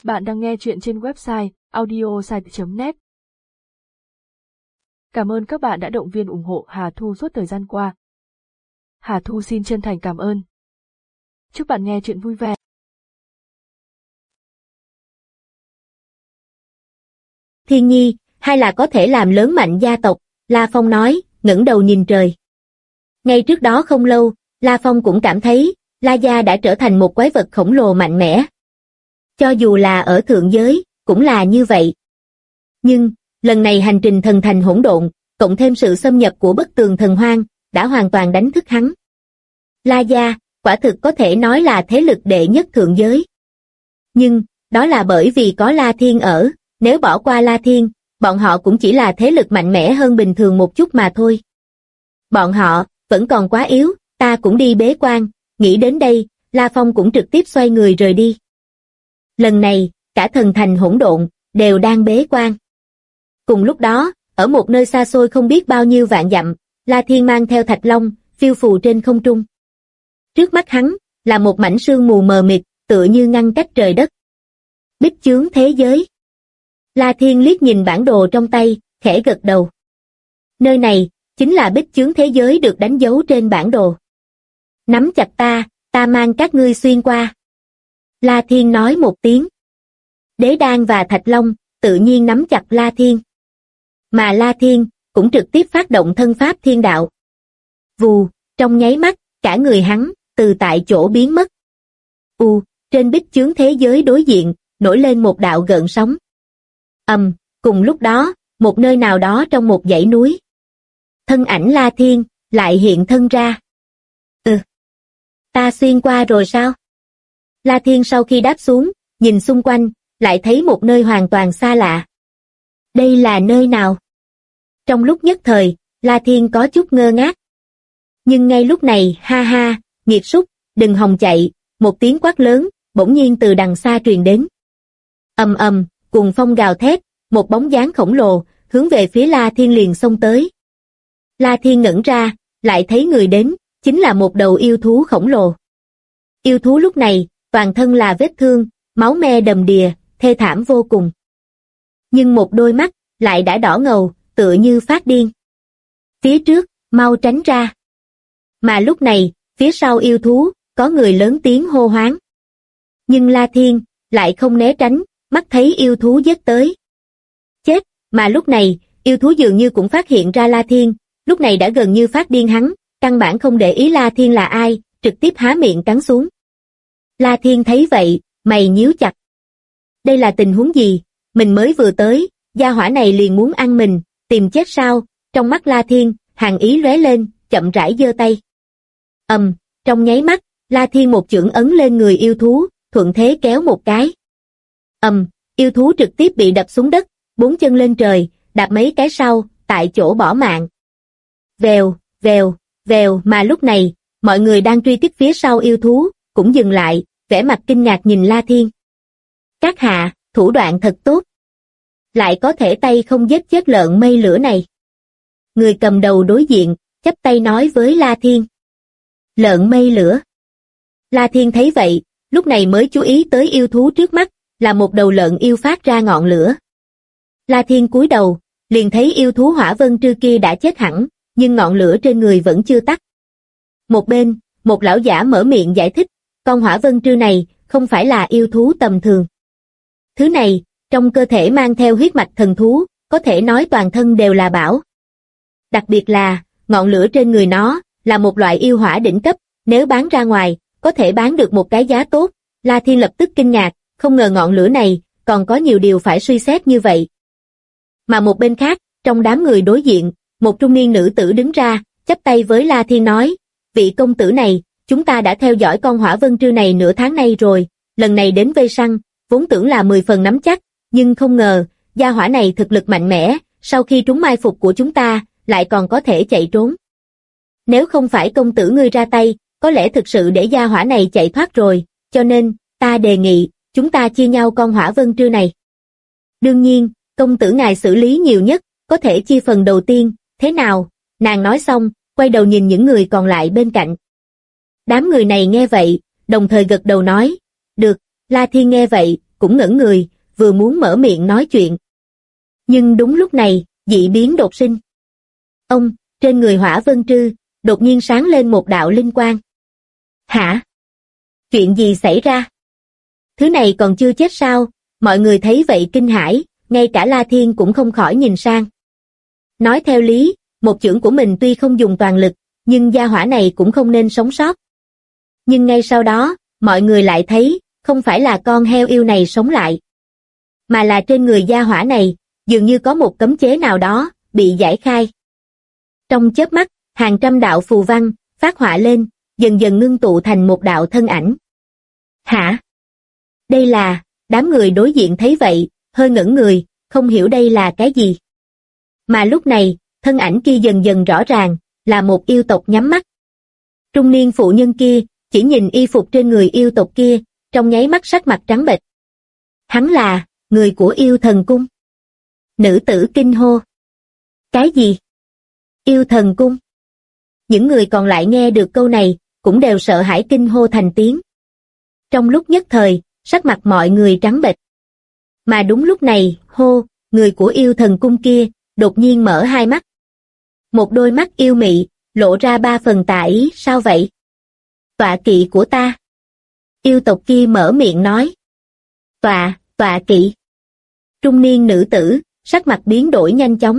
Bạn đang nghe chuyện trên website audiosite.net. Cảm ơn các bạn đã động viên ủng hộ Hà Thu suốt thời gian qua. Hà Thu xin chân thành cảm ơn. Chúc bạn nghe chuyện vui vẻ. Thiên Nhi, hay là có thể làm lớn mạnh gia tộc, La Phong nói, ngẩng đầu nhìn trời. Ngay trước đó không lâu, La Phong cũng cảm thấy, La Gia đã trở thành một quái vật khổng lồ mạnh mẽ. Cho dù là ở thượng giới, cũng là như vậy. Nhưng, lần này hành trình thần thành hỗn độn, cộng thêm sự xâm nhập của Bất Tường Thần Hoang, đã hoàn toàn đánh thức hắn. La Gia, quả thực có thể nói là thế lực đệ nhất thượng giới. Nhưng, đó là bởi vì có La Thiên ở, nếu bỏ qua La Thiên, bọn họ cũng chỉ là thế lực mạnh mẽ hơn bình thường một chút mà thôi. Bọn họ, vẫn còn quá yếu, ta cũng đi bế quan, nghĩ đến đây, La Phong cũng trực tiếp xoay người rời đi. Lần này, cả thần thành hỗn độn, đều đang bế quan. Cùng lúc đó, ở một nơi xa xôi không biết bao nhiêu vạn dặm, La Thiên mang theo Thạch Long, phiêu phù trên không trung. Trước mắt hắn, là một mảnh sương mù mờ mịt, tựa như ngăn cách trời đất. Bích chướng thế giới. La Thiên liếc nhìn bản đồ trong tay, khẽ gật đầu. Nơi này, chính là bích chướng thế giới được đánh dấu trên bản đồ. Nắm chặt ta mang các ngươi xuyên qua. La Thiên nói một tiếng. Đế Đan và Thạch Long, tự nhiên nắm chặt La Thiên. Mà La Thiên, cũng trực tiếp phát động thân pháp thiên đạo. Vù, trong nháy mắt, cả người hắn, từ tại chỗ biến mất. Trên bích chướng thế giới đối diện, nổi lên một đạo gợn sóng. Cùng lúc đó, một nơi nào đó trong một dãy núi. Thân ảnh La Thiên, lại hiện thân ra. Ta xuyên qua rồi sao? La Thiên sau khi đáp xuống, nhìn xung quanh, lại thấy một nơi hoàn toàn xa lạ. Đây là nơi nào? Trong lúc nhất thời, La Thiên có chút ngơ ngác. Nhưng ngay lúc này, ha, nghiệt súc, đừng hòng chạy, một tiếng quát lớn, bỗng nhiên từ đằng xa truyền đến. Cùng phong gào thét, một bóng dáng khổng lồ, hướng về phía La Thiên liền xông tới. La Thiên ngẩn ra, lại thấy người đến, chính là một đầu yêu thú khổng lồ. Yêu thú lúc này, toàn thân là vết thương, máu me đầm đìa, thê thảm vô cùng. Nhưng một đôi mắt, lại đã đỏ ngầu, tựa như phát điên. Phía trước, mau tránh ra. Mà lúc này, phía sau yêu thú, có người lớn tiếng hô hoáng. Nhưng La Thiên, lại không né tránh, mắt thấy yêu thú giết tới. Chết, mà lúc này, yêu thú dường như cũng phát hiện ra La Thiên, lúc này đã gần như phát điên hắn, căn bản không để ý La Thiên là ai, trực tiếp há miệng cắn xuống. La Thiên thấy vậy, mày nhíu chặt. Đây là tình huống gì? Mình mới vừa tới, gia hỏa này liền muốn ăn mình, tìm chết sao? Trong mắt La Thiên, hàn ý lóe lên, chậm rãi giơ tay. Trong nháy mắt, La Thiên một chưởng ấn lên người yêu thú, thuận thế kéo một cái. Yêu thú trực tiếp bị đập xuống đất, bốn chân lên trời, đạp mấy cái sau, tại chỗ bỏ mạng. Vèo, mà lúc này, mọi người đang truy kích phía sau yêu thú, cũng dừng lại, vẻ mặt kinh ngạc nhìn La Thiên. Các hạ, thủ đoạn thật tốt. Lại có thể tay không giết chết lợn mây lửa này. Người cầm đầu đối diện, chắp tay nói với La Thiên. Lợn mây lửa. La Thiên thấy vậy, lúc này mới chú ý tới yêu thú trước mắt, là một đầu lợn yêu phát ra ngọn lửa. La Thiên cúi đầu, liền thấy yêu thú hỏa vân trư kia đã chết hẳn, nhưng ngọn lửa trên người vẫn chưa tắt. Một bên, một lão giả mở miệng giải thích, con hỏa vân trư này, không phải là yêu thú tầm thường. Thứ này, trong cơ thể mang theo huyết mạch thần thú, có thể nói toàn thân đều là bảo. Đặc biệt là, ngọn lửa trên người nó, là một loại yêu hỏa đỉnh cấp, nếu bán ra ngoài, có thể bán được một cái giá tốt. La Thiên lập tức kinh ngạc, không ngờ ngọn lửa này, còn có nhiều điều phải suy xét như vậy. Mà một bên khác, trong đám người đối diện, một trung niên nữ tử đứng ra, chắp tay với La Thiên nói, vị công tử này, chúng ta đã theo dõi con hỏa vân trư này nửa tháng nay rồi, lần này đến vây săn, vốn tưởng là 10 phần nắm chắc, nhưng không ngờ, gia hỏa này thực lực mạnh mẽ, sau khi trúng mai phục của chúng ta, lại còn có thể chạy trốn. Nếu không phải công tử ngươi ra tay, có lẽ thực sự để gia hỏa này chạy thoát rồi, cho nên, ta đề nghị, chúng ta chia nhau con hỏa vân trư này. Đương nhiên, công tử ngài xử lý nhiều nhất, có thể chia phần đầu tiên, thế nào? Nàng nói xong, quay đầu nhìn những người còn lại bên cạnh. Đám người này nghe vậy, đồng thời gật đầu nói, được. La Thiên nghe vậy, cũng ngẩn người, vừa muốn mở miệng nói chuyện. Nhưng đúng lúc này, dị biến đột sinh. Ông, trên người Hỏa Vân Trư, đột nhiên sáng lên một đạo linh quang. Hả? Chuyện gì xảy ra? Thứ này còn chưa chết sao? Mọi người thấy vậy kinh hãi, ngay cả La Thiên cũng không khỏi nhìn sang. Nói theo lý, một chưởng của mình tuy không dùng toàn lực, nhưng gia hỏa này cũng không nên sống sót. Nhưng ngay sau đó, mọi người lại thấy, không phải là con heo yêu này sống lại, mà là trên người gia hỏa này, dường như có một cấm chế nào đó, bị giải khai. Trong chớp mắt, hàng trăm đạo phù văn, phát họa lên, dần dần ngưng tụ thành một đạo thân ảnh. Hả? Đây là, đám người đối diện thấy vậy, hơi ngẩn người, không hiểu đây là cái gì. Mà lúc này, thân ảnh kia dần dần rõ ràng, là một yêu tộc nhắm mắt. Trung niên phụ nhân kia, chỉ nhìn y phục trên người yêu tộc kia, trong nháy mắt sắc mặt trắng bệch. Hắn là, người của yêu thần cung. Nữ tử kinh hô. Cái gì? Yêu thần cung? Những người còn lại nghe được câu này, cũng đều sợ hãi kinh hô thành tiếng. Trong lúc nhất thời, sắc mặt mọi người trắng bệch. Mà đúng lúc này, người của yêu thần cung kia, đột nhiên mở hai mắt. Một đôi mắt yêu mị, lộ ra ba phần tà ý, sao vậy? Tọa kỵ của ta. Yêu tộc kia mở miệng nói. Tọa kỵ. Trung niên nữ tử, sắc mặt biến đổi nhanh chóng.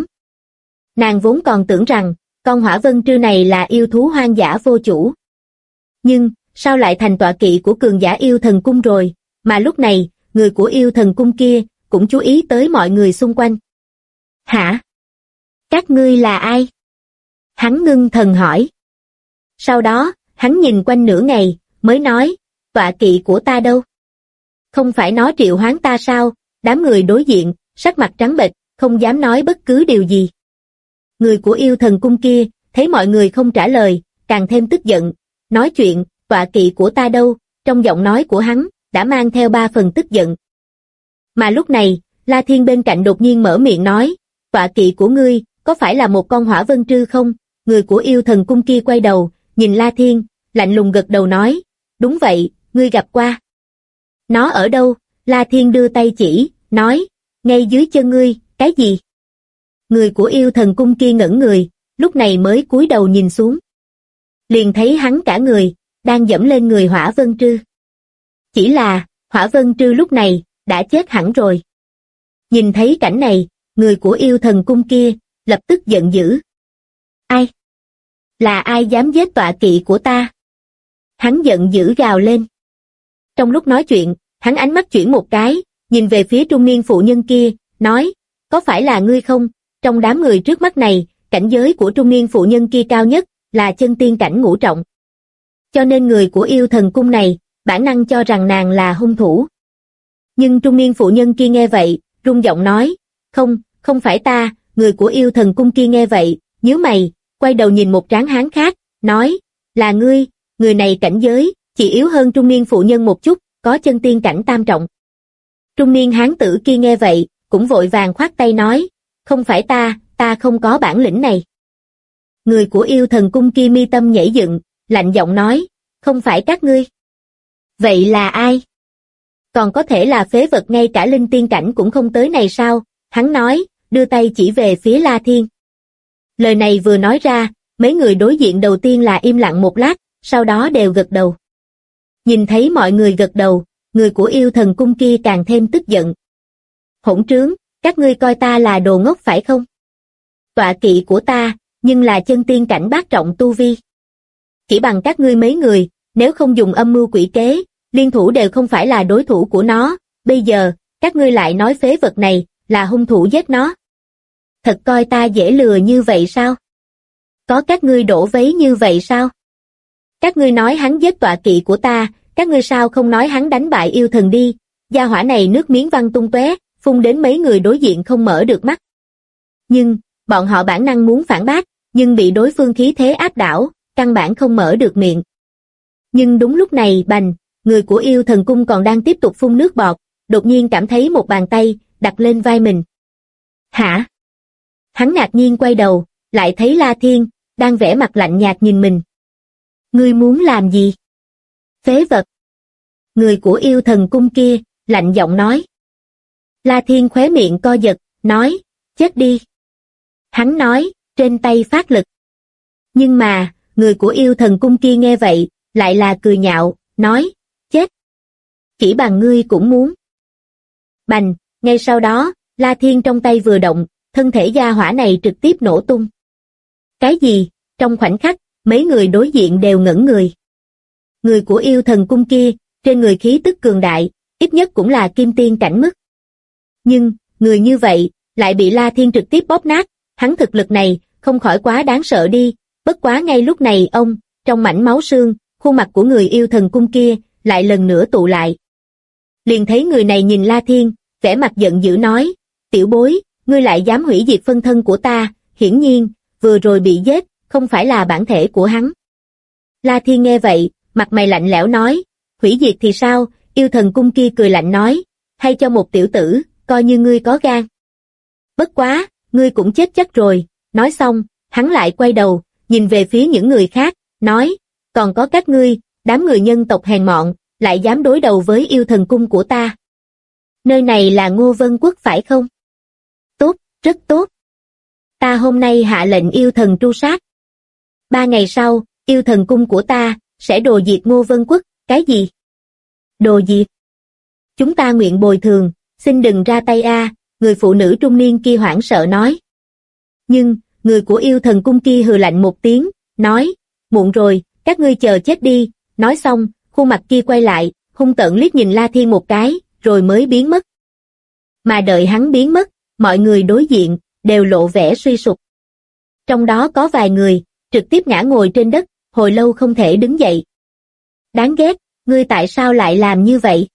Nàng vốn còn tưởng rằng, con Hỏa Vân Trư này là yêu thú hoang dã vô chủ. Nhưng, sao lại thành tọa kỵ của cường giả yêu thần cung rồi, mà lúc này, người của yêu thần cung kia, cũng chú ý tới mọi người xung quanh. Hả? Các ngươi là ai? Hắn ngưng thần hỏi. Sau đó, hắn nhìn quanh nửa ngày, mới nói, tọa kỵ của ta đâu? Không phải nó triệu hoán ta sao? Đám người đối diện, sắc mặt trắng bệch, không dám nói bất cứ điều gì. Người của yêu thần cung kia, thấy mọi người không trả lời, càng thêm tức giận, nói chuyện, tọa kỵ của ta đâu? Trong giọng nói của hắn, đã mang theo ba phần tức giận. Mà lúc này, La Thiên bên cạnh đột nhiên mở miệng nói, tọa kỵ của ngươi, có phải là một con Hỏa Vân Trư không? Người của yêu thần cung kia quay đầu, nhìn La Thiên, lạnh lùng gật đầu nói, đúng vậy, ngươi gặp qua. Nó ở đâu? La Thiên đưa tay chỉ, nói, ngay dưới chân ngươi, cái gì? Người của yêu thần cung kia ngẩn người, lúc này mới cúi đầu nhìn xuống. Liền thấy hắn cả người, đang dẫm lên người Hỏa Vân Trư. Chỉ là, Hỏa Vân Trư lúc này, đã chết hẳn rồi. Nhìn thấy cảnh này, người của yêu thần cung kia, lập tức giận dữ. Ai? Là ai dám giết tọa kỵ của ta? Hắn giận dữ gào lên. Trong lúc nói chuyện, hắn ánh mắt chuyển một cái, nhìn về phía trung niên phụ nhân kia, nói, có phải là ngươi không? Trong đám người trước mắt này, cảnh giới của trung niên phụ nhân kia cao nhất, là chân tiên cảnh ngũ trọng. Cho nên người của yêu thần cung này, bản năng cho rằng nàng là hung thủ. Nhưng trung niên phụ nhân kia nghe vậy, rung giọng nói, không phải ta. Người của yêu thần cung kia nghe vậy, nhíu mày, quay đầu nhìn một tráng hán khác, nói, là ngươi. Người này cảnh giới, chỉ yếu hơn trung niên phụ nhân một chút, có chân tiên cảnh tam trọng. Trung niên hán tử kia nghe vậy, cũng vội vàng khoát tay nói, không phải ta không có bản lĩnh này. Người của yêu thần cung kia mi tâm nhảy dựng, lạnh giọng nói, không phải các ngươi. Vậy là ai? Còn có thể là phế vật ngay cả linh tiên cảnh cũng không tới này sao? Hắn nói, đưa tay chỉ về phía La Thiên. Lời này vừa nói ra, mấy người đối diện đầu tiên là im lặng một lát, sau đó đều gật đầu. Nhìn thấy mọi người gật đầu, người của yêu thần cung kia càng thêm tức giận. Hỗn trướng, các ngươi coi ta là đồ ngốc phải không? Tọa kỵ của ta, nhưng là chân tiên cảnh bát trọng tu vi. Chỉ bằng các ngươi mấy người, nếu không dùng âm mưu quỷ kế, liên thủ đều không phải là đối thủ của nó, bây giờ, các ngươi lại nói phế vật này, là hung thủ giết nó. Thật coi ta dễ lừa như vậy sao? Có các ngươi đổ vấy như vậy sao? Các ngươi nói hắn giết tọa kỵ của ta, các ngươi sao không nói hắn đánh bại yêu thần đi? Gia hỏa này nước miếng văng tung tóe, phun đến mấy người đối diện không mở được mắt. Nhưng, bọn họ bản năng muốn phản bác, nhưng bị đối phương khí thế áp đảo, căn bản không mở được miệng. Nhưng đúng lúc này bành, người của yêu thần cung còn đang tiếp tục phun nước bọt, đột nhiên cảm thấy một bàn tay đặt lên vai mình. Hả? Hắn ngạc nhiên quay đầu, lại thấy La Thiên đang vẻ mặt lạnh nhạt nhìn mình. Ngươi muốn làm gì? Phế vật. Người của yêu thần cung kia lạnh giọng nói. La Thiên khóe miệng co giật, nói, chết đi. Hắn nói, trên tay phát lực. Nhưng mà, người của yêu thần cung kia nghe vậy, lại là cười nhạo, nói, chết. Chỉ bằng ngươi cũng muốn. Bành, ngay sau đó, La Thiên trong tay vừa động, thân thể gia hỏa này trực tiếp nổ tung. Cái gì? Trong khoảnh khắc, mấy người đối diện đều ngẩn người. Người của yêu thần cung kia, trên người khí tức cường đại, ít nhất cũng là kim tiên cảnh mức. Nhưng, người như vậy, lại bị La Thiên trực tiếp bóp nát, hắn thực lực này, không khỏi quá đáng sợ đi, bất quá ngay lúc này ông, trong mảnh máu xương, khuôn mặt của người yêu thần cung kia, lại lần nữa tụ lại. Liền thấy người này nhìn La Thiên, vẻ mặt giận dữ nói, tiểu bối, ngươi lại dám hủy diệt phân thân của ta, hiển nhiên, vừa rồi bị giết, không phải là bản thể của hắn. La Thiên nghe vậy, mặt mày lạnh lẽo nói, hủy diệt thì sao, yêu thần cung kia cười lạnh nói, hay cho một tiểu tử, coi như ngươi có gan. Bất quá, ngươi cũng chết chắc rồi, nói xong, hắn lại quay đầu, nhìn về phía những người khác, nói, còn có các ngươi, đám người nhân tộc hèn mọn, lại dám đối đầu với yêu thần cung của ta. Nơi này là Ngô Vân Quốc phải không? Tốt, rất tốt. Ta hôm nay hạ lệnh yêu thần tru sát. 3 ngày sau, yêu thần cung của ta, sẽ đồ diệt Ngô Vân Quốc, cái gì? Đồ diệt? Chúng ta nguyện bồi thường, xin đừng ra tay a, người phụ nữ trung niên kia hoảng sợ nói. Nhưng, người của yêu thần cung kia hừ lạnh một tiếng, nói, muộn rồi, các ngươi chờ chết đi, nói xong, khuôn mặt kia quay lại, hung tợn liếc nhìn La Thiên một cái, rồi mới biến mất. Mà đợi hắn biến mất, mọi người đối diện, đều lộ vẻ suy sụp. Trong đó có vài người, trực tiếp ngã ngồi trên đất, hồi lâu không thể đứng dậy. Đáng ghét, ngươi tại sao lại làm như vậy?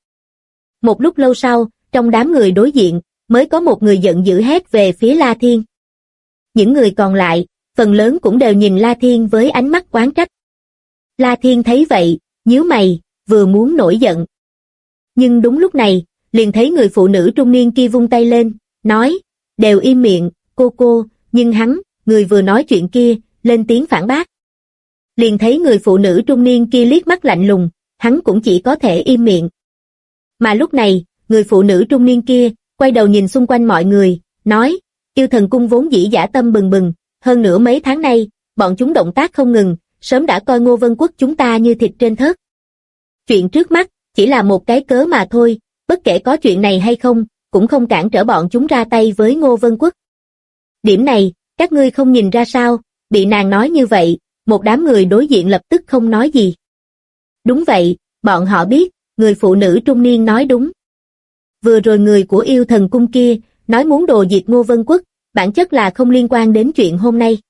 Một lúc lâu sau, trong đám người đối diện, mới có một người giận dữ hét về phía La Thiên. Những người còn lại, phần lớn cũng đều nhìn La Thiên với ánh mắt oán trách. La Thiên thấy vậy, nhíu mày, vừa muốn nổi giận. Nhưng đúng lúc này, liền thấy người phụ nữ trung niên kia vung tay lên, nói, đều im miệng, cô, nhưng hắn, người vừa nói chuyện kia, lên tiếng phản bác. Liền thấy người phụ nữ trung niên kia liếc mắt lạnh lùng, hắn cũng chỉ có thể im miệng. Mà lúc này, người phụ nữ trung niên kia, quay đầu nhìn xung quanh mọi người, nói, yêu thần cung vốn dĩ dã tâm bừng bừng, hơn nữa mấy tháng nay, bọn chúng động tác không ngừng, sớm đã coi Ngô Vân Quốc chúng ta như thịt trên thớt. Chuyện trước mắt, chỉ là một cái cớ mà thôi, bất kể có chuyện này hay không, cũng không cản trở bọn chúng ra tay với Ngô Vân Quốc. Điểm này, các ngươi không nhìn ra sao, bị nàng nói như vậy, một đám người đối diện lập tức không nói gì. Đúng vậy, bọn họ biết, người phụ nữ trung niên nói đúng. Vừa rồi người của yêu thần cung kia, nói muốn đồ diệt Ngô Vân Quốc, bản chất là không liên quan đến chuyện hôm nay.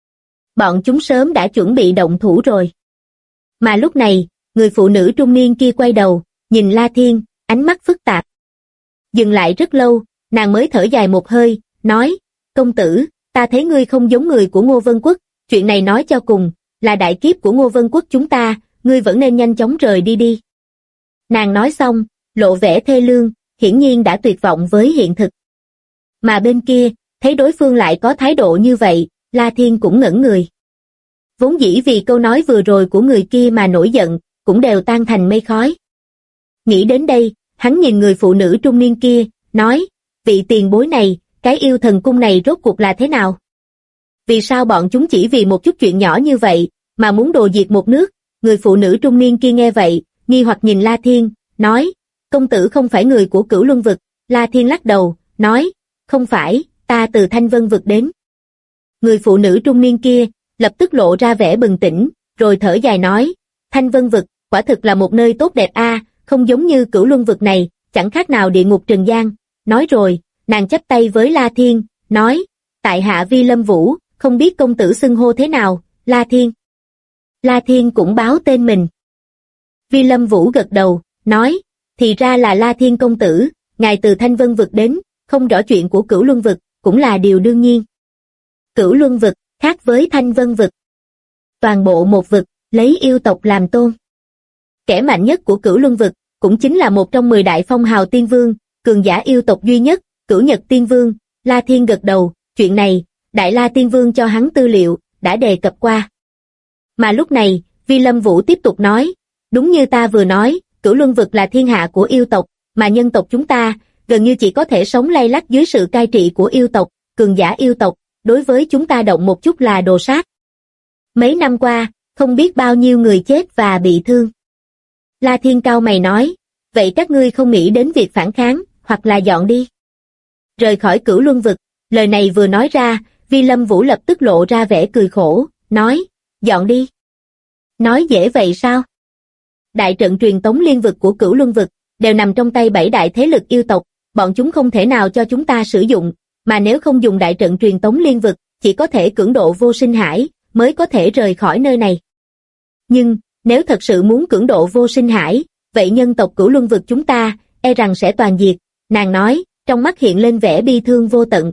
Bọn chúng sớm đã chuẩn bị động thủ rồi. Mà lúc này, người phụ nữ trung niên kia quay đầu, nhìn La Thiên, ánh mắt phức tạp. Dừng lại rất lâu, nàng mới thở dài một hơi, nói, công tử, ta thấy ngươi không giống người của Ngô Vân Quốc, chuyện này nói cho cùng, là đại kiếp của Ngô Vân Quốc chúng ta, ngươi vẫn nên nhanh chóng rời đi đi. Nàng nói xong, lộ vẻ thê lương, hiển nhiên đã tuyệt vọng với hiện thực. Mà bên kia, thấy đối phương lại có thái độ như vậy, La Thiên cũng ngẩn người. Vốn dĩ vì câu nói vừa rồi của người kia mà nổi giận, cũng đều tan thành mây khói. Nghĩ đến đây, hắn nhìn người phụ nữ trung niên kia, nói, vị tiền bối này, cái yêu thần cung này rốt cuộc là thế nào? Vì sao bọn chúng chỉ vì một chút chuyện nhỏ như vậy, mà muốn đồ diệt một nước? Người phụ nữ trung niên kia nghe vậy, nghi hoặc nhìn La Thiên, nói, công tử không phải người của Cửu Luân Vực. La Thiên lắc đầu, nói, không phải, ta từ Thanh Vân Vực đến. Người phụ nữ trung niên kia, lập tức lộ ra vẻ bừng tỉnh, rồi thở dài nói, Thanh Vân Vực, quả thực là một nơi tốt đẹp a, không giống như Cửu Luân Vực này, chẳng khác nào địa ngục trần gian. Nói rồi, nàng chắp tay với La Thiên, nói, tại hạ Vi Lâm Vũ, không biết công tử xưng hô thế nào, La Thiên. La Thiên cũng báo tên mình. Vi Lâm Vũ gật đầu, nói, thì ra là La Thiên công tử, ngài từ Thanh Vân Vực đến, không rõ chuyện của Cửu Luân Vực, cũng là điều đương nhiên. Cửu Luân Vực, khác với Thanh Vân Vực. Toàn bộ một vực, lấy yêu tộc làm tôn. Kẻ mạnh nhất của Cửu Luân Vực, cũng chính là một trong 10 đại phong hào tiên vương, cường giả yêu tộc duy nhất, Cửu Nhật Tiên Vương. La Thiên gật đầu, chuyện này, Đại La Tiên Vương cho hắn tư liệu, đã đề cập qua. Mà lúc này, Vi Lâm Vũ tiếp tục nói, đúng như ta vừa nói, Cửu Luân Vực là thiên hạ của yêu tộc, mà nhân tộc chúng ta, gần như chỉ có thể sống lay lắt dưới sự cai trị của yêu tộc, cường giả yêu tộc, đối với chúng ta động một chút là đồ sát. Mấy năm qua, không biết bao nhiêu người chết và bị thương. La Thiên cau mày nói, vậy các ngươi không nghĩ đến việc phản kháng, hoặc là dọn đi. Rời khỏi Cửu Luân Vực, lời này vừa nói ra, Vi Lâm Vũ lập tức lộ ra vẻ cười khổ, nói, dọn đi. Nói dễ vậy sao? Đại trận truyền tống liên vực của Cửu Luân Vực, đều nằm trong tay 7 đại thế lực yêu tộc, bọn chúng không thể nào cho chúng ta sử dụng, mà nếu không dùng đại trận truyền tống liên vực, chỉ có thể cưỡng độ vô sinh hải, mới có thể rời khỏi nơi này. Nhưng, nếu thật sự muốn cưỡng độ vô sinh hải, vậy nhân tộc Cửu Luân Vực chúng ta, e rằng sẽ toàn diệt, nàng nói, trong mắt hiện lên vẻ bi thương vô tận.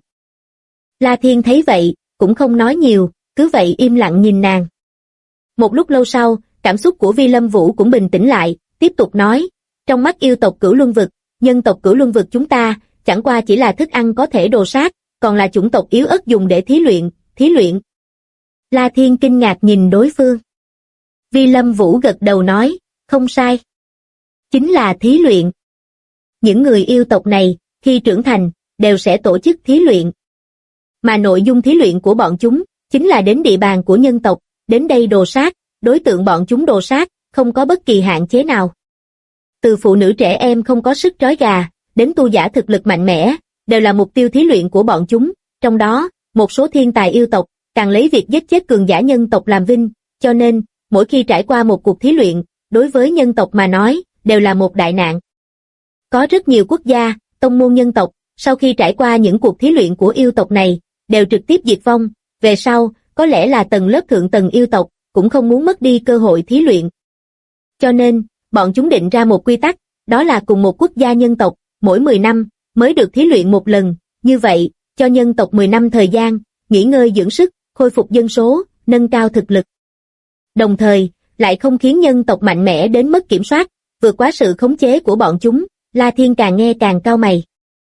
La Thiên thấy vậy, cũng không nói nhiều, cứ vậy im lặng nhìn nàng. Một lúc lâu sau, cảm xúc của Vi Lâm Vũ cũng bình tĩnh lại, tiếp tục nói, trong mắt yêu tộc Cửu Luân Vực, nhân tộc Cửu Luân Vực chúng ta, chẳng qua chỉ là thức ăn có thể đồ sát, còn là chủng tộc yếu ớt dùng để thí luyện. La Thiên kinh ngạc nhìn đối phương. Vi Lâm Vũ gật đầu nói, không sai. Chính là thí luyện. Những người yêu tộc này, khi trưởng thành, đều sẽ tổ chức thí luyện. Mà nội dung thí luyện của bọn chúng, chính là đến địa bàn của nhân tộc, đến đây đồ sát, đối tượng bọn chúng đồ sát, không có bất kỳ hạn chế nào. Từ phụ nữ trẻ em không có sức trói gà, đến tu giả thực lực mạnh mẽ, đều là mục tiêu thí luyện của bọn chúng, trong đó, một số thiên tài yêu tộc, càng lấy việc giết chết cường giả nhân tộc làm vinh, cho nên, mỗi khi trải qua một cuộc thí luyện, đối với nhân tộc mà nói, đều là một đại nạn. Có rất nhiều quốc gia, tông môn nhân tộc, sau khi trải qua những cuộc thí luyện của yêu tộc này, đều trực tiếp diệt vong, về sau, có lẽ là tầng lớp thượng tầng yêu tộc, cũng không muốn mất đi cơ hội thí luyện. Cho nên, bọn chúng định ra một quy tắc, đó là cùng một quốc gia nhân tộc, mỗi 10 năm, mới được thí luyện một lần, như vậy, cho nhân tộc 10 năm thời gian, nghỉ ngơi dưỡng sức, khôi phục dân số, nâng cao thực lực. Đồng thời, lại không khiến nhân tộc mạnh mẽ đến mất kiểm soát, vượt quá sự khống chế của bọn chúng, La Thiên càng nghe càng cau mày.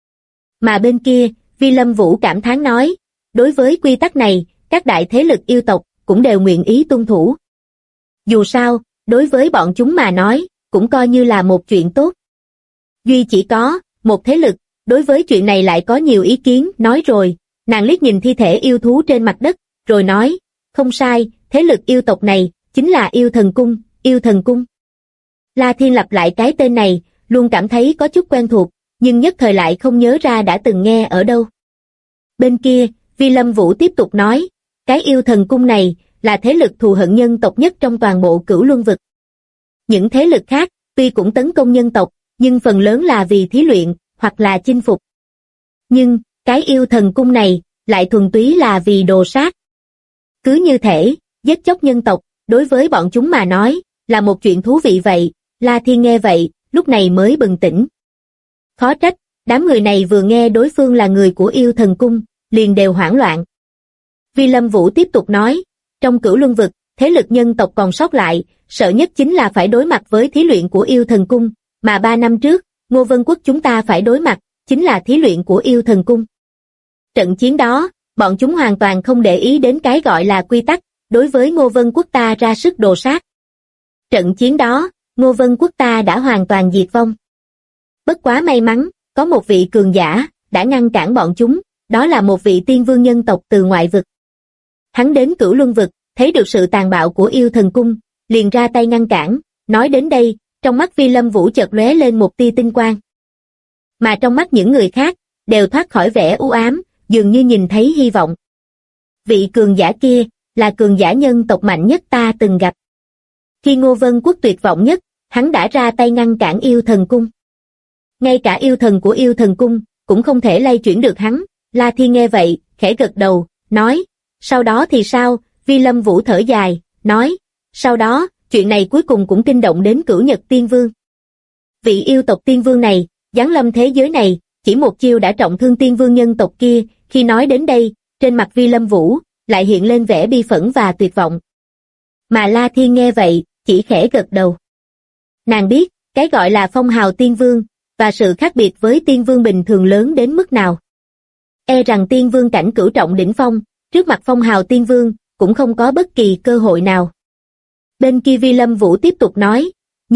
Mà bên kia, Vi Lâm Vũ cảm thán nói, đối với quy tắc này, các đại thế lực yêu tộc cũng đều nguyện ý tuân thủ. Dù sao, đối với bọn chúng mà nói, cũng coi như là một chuyện tốt. Duy chỉ có, một thế lực, đối với chuyện này lại có nhiều ý kiến, nói rồi, nàng liếc nhìn thi thể yêu thú trên mặt đất, rồi nói, không sai, thế lực yêu tộc này, chính là yêu thần cung, yêu thần cung. La Thiên lặp lại cái tên này, luôn cảm thấy có chút quen thuộc, nhưng nhất thời lại không nhớ ra đã từng nghe ở đâu. Bên kia, Vi Lâm Vũ tiếp tục nói, cái yêu thần cung này, là thế lực thù hận nhân tộc nhất trong toàn bộ Cửu Luân Vực. Những thế lực khác, tuy cũng tấn công nhân tộc, nhưng phần lớn là vì thí luyện, hoặc là chinh phục. Nhưng, cái yêu thần cung này, lại thuần túy là vì đồ sát. Cứ như thể, giết chóc nhân tộc, đối với bọn chúng mà nói, là một chuyện thú vị vậy. La Thiên nghe vậy, lúc này mới bừng tỉnh. Khó trách, đám người này vừa nghe đối phương là người của yêu thần cung, liền đều hoảng loạn. Vi Lâm Vũ tiếp tục nói, trong Cửu Luân Vực, thế lực nhân tộc còn sót lại, sợ nhất chính là phải đối mặt với thí luyện của yêu thần cung, mà 3 năm trước, Ngô Vân Quốc chúng ta phải đối mặt, chính là thí luyện của yêu thần cung. Trận chiến đó, bọn chúng hoàn toàn không để ý đến cái gọi là quy tắc, đối với Ngô Vân Quốc ta ra sức đồ sát. Trận chiến đó, Ngô Vân Quốc ta đã hoàn toàn diệt vong. Bất quá may mắn, có một vị cường giả, đã ngăn cản bọn chúng, đó là một vị tiên vương nhân tộc từ ngoại vực. Hắn đến Cửu Luân Vực, thấy được sự tàn bạo của yêu thần cung, liền ra tay ngăn cản, nói đến đây, trong mắt Vi Lâm Vũ chợt lóe lên một tia tinh quang. Mà trong mắt những người khác, đều thoát khỏi vẻ u ám, dường như nhìn thấy hy vọng. Vị cường giả kia, là cường giả nhân tộc mạnh nhất ta từng gặp. Khi Ngô Vân Quốc tuyệt vọng nhất, hắn đã ra tay ngăn cản yêu thần cung. Ngay cả yêu thần của yêu thần cung, cũng không thể lay chuyển được hắn. La Thiên nghe vậy, khẽ gật đầu, nói, sau đó thì sao? Vi Lâm Vũ thở dài, nói, sau đó, chuyện này cuối cùng cũng kinh động đến Cửu Nhật Tiên Vương. Vị yêu tộc Tiên Vương này, giáng lâm thế giới này, chỉ một chiêu đã trọng thương Tiên Vương nhân tộc kia. Khi nói đến đây, trên mặt Vi Lâm Vũ, lại hiện lên vẻ bi phẫn và tuyệt vọng. Mà La Thiên nghe vậy, chỉ khẽ gật đầu. Nàng biết, cái gọi là phong hào Tiên Vương, và sự khác biệt với Tiên Vương bình thường lớn đến mức nào. E rằng Tiên Vương cảnh cửu trọng đỉnh phong, trước mặt phong hào Tiên Vương, cũng không có bất kỳ cơ hội nào. Bên kia Vi Lâm Vũ tiếp tục nói, nhưng,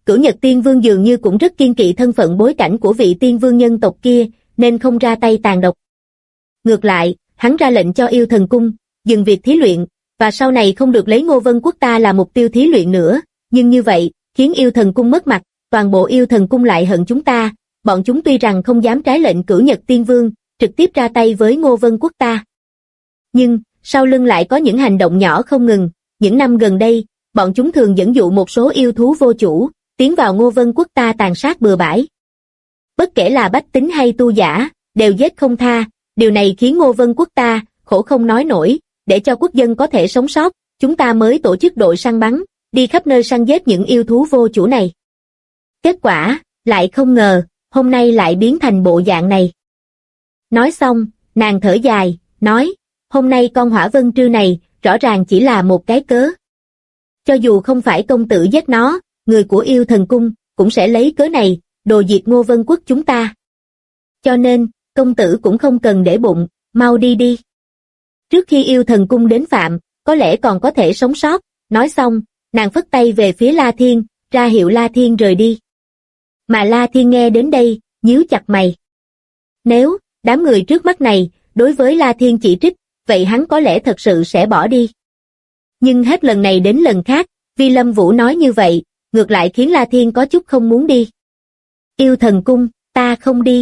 Cửu Nhật Tiên Vương dường như cũng rất kiêng kỵ thân phận bối cảnh của vị tiên vương nhân tộc kia, nên không ra tay tàn độc. Ngược lại, hắn ra lệnh cho Yêu Thần Cung dừng việc thí luyện, và sau này không được lấy Ngô Vân Quốc ta là mục tiêu thí luyện nữa, nhưng như vậy, khiến Yêu Thần Cung mất mặt, toàn bộ Yêu Thần Cung lại hận chúng ta, bọn chúng tuy rằng không dám trái lệnh Cửu Nhật Tiên Vương, trực tiếp ra tay với Ngô Vân Quốc ta. Nhưng, sau lưng lại có những hành động nhỏ không ngừng, những năm gần đây, bọn chúng thường dẫn dụ một số yêu thú vô chủ, tiến vào Ngô Vân Quốc ta tàn sát bừa bãi. Bất kể là bách tính hay tu giả, đều giết không tha, điều này khiến Ngô Vân Quốc ta khổ không nói nổi, để cho quốc dân có thể sống sót, chúng ta mới tổ chức đội săn bắn, đi khắp nơi săn giết những yêu thú vô chủ này. Kết quả, lại không ngờ, hôm nay lại biến thành bộ dạng này. Nói xong, nàng thở dài, nói, hôm nay con Hỏa Vân Trư này, rõ ràng chỉ là một cái cớ. Cho dù không phải công tử giết nó, người của Yêu Thần Cung, cũng sẽ lấy cớ này, đồ diệt Ngô Vân Quốc chúng ta. Cho nên, công tử cũng không cần để bụng, mau đi đi. Trước khi Yêu Thần Cung đến phạm, có lẽ còn có thể sống sót, nói xong, nàng phất tay về phía La Thiên, ra hiệu La Thiên rời đi. Mà La Thiên nghe đến đây, nhíu chặt mày. Nếu, đám người trước mắt này, đối với La Thiên chỉ trích, vậy hắn có lẽ thật sự sẽ bỏ đi. Nhưng hết lần này đến lần khác, Vi Lâm Vũ nói như vậy, ngược lại khiến La Thiên có chút không muốn đi. Yêu Thần Cung, ta không đi.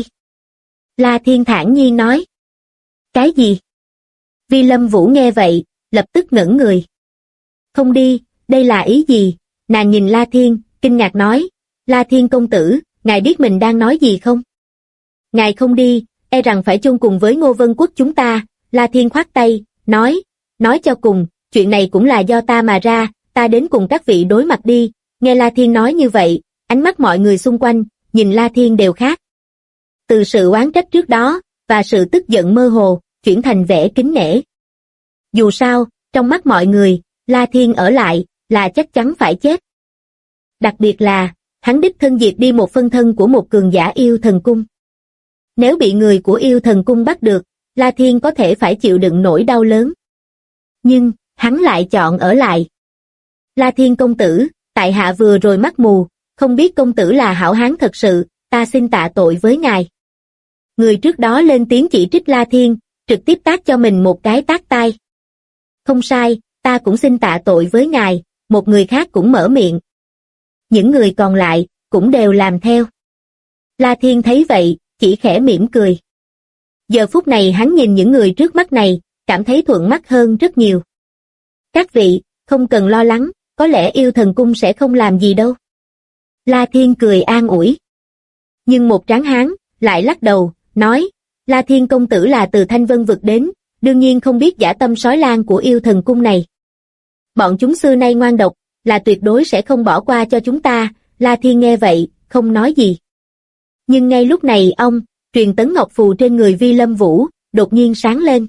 La Thiên thản nhiên nói. Cái gì? Vi Lâm Vũ nghe vậy, lập tức ngẩn người. Không đi, đây là ý gì? Nàng nhìn La Thiên, kinh ngạc nói. La Thiên công tử, ngài biết mình đang nói gì không? Ngài không đi, e rằng phải chung cùng với Ngô Vân Quốc chúng ta. La Thiên khoát tay, nói cho cùng, chuyện này cũng là do ta mà ra, ta đến cùng các vị đối mặt đi. Nghe La Thiên nói như vậy, ánh mắt mọi người xung quanh, nhìn La Thiên đều khác. Từ sự oán trách trước đó, và sự tức giận mơ hồ, chuyển thành vẻ kính nể. Dù sao, trong mắt mọi người, La Thiên ở lại, là chắc chắn phải chết. Đặc biệt là, hắn đích thân diệt đi một phân thân của một cường giả Yêu Thần Cung. Nếu bị người của Yêu Thần Cung bắt được, La Thiên có thể phải chịu đựng nỗi đau lớn. Nhưng, hắn lại chọn ở lại. La Thiên công tử, tại hạ vừa rồi mắt mù, không biết công tử là hảo hán thật sự, ta xin tạ tội với ngài. Người trước đó lên tiếng chỉ trích La Thiên, trực tiếp tát cho mình một cái tát tai. Không sai, ta cũng xin tạ tội với ngài, một người khác cũng mở miệng. Những người còn lại, cũng đều làm theo. La Thiên thấy vậy, chỉ khẽ mỉm cười. Giờ phút này hắn nhìn những người trước mắt này, cảm thấy thuận mắt hơn rất nhiều. Các vị, không cần lo lắng, có lẽ Yêu Thần Cung sẽ không làm gì đâu. La Thiên cười an ủi. Nhưng một tráng hán, lại lắc đầu, nói, La Thiên công tử là từ Thanh Vân vực đến, đương nhiên không biết dã tâm sói lang của Yêu Thần Cung này. Bọn chúng xưa nay ngoan độc, là tuyệt đối sẽ không bỏ qua cho chúng ta. La Thiên nghe vậy, không nói gì. Nhưng ngay lúc này truyền tấn ngọc phù trên người Vi Lâm Vũ, đột nhiên sáng lên.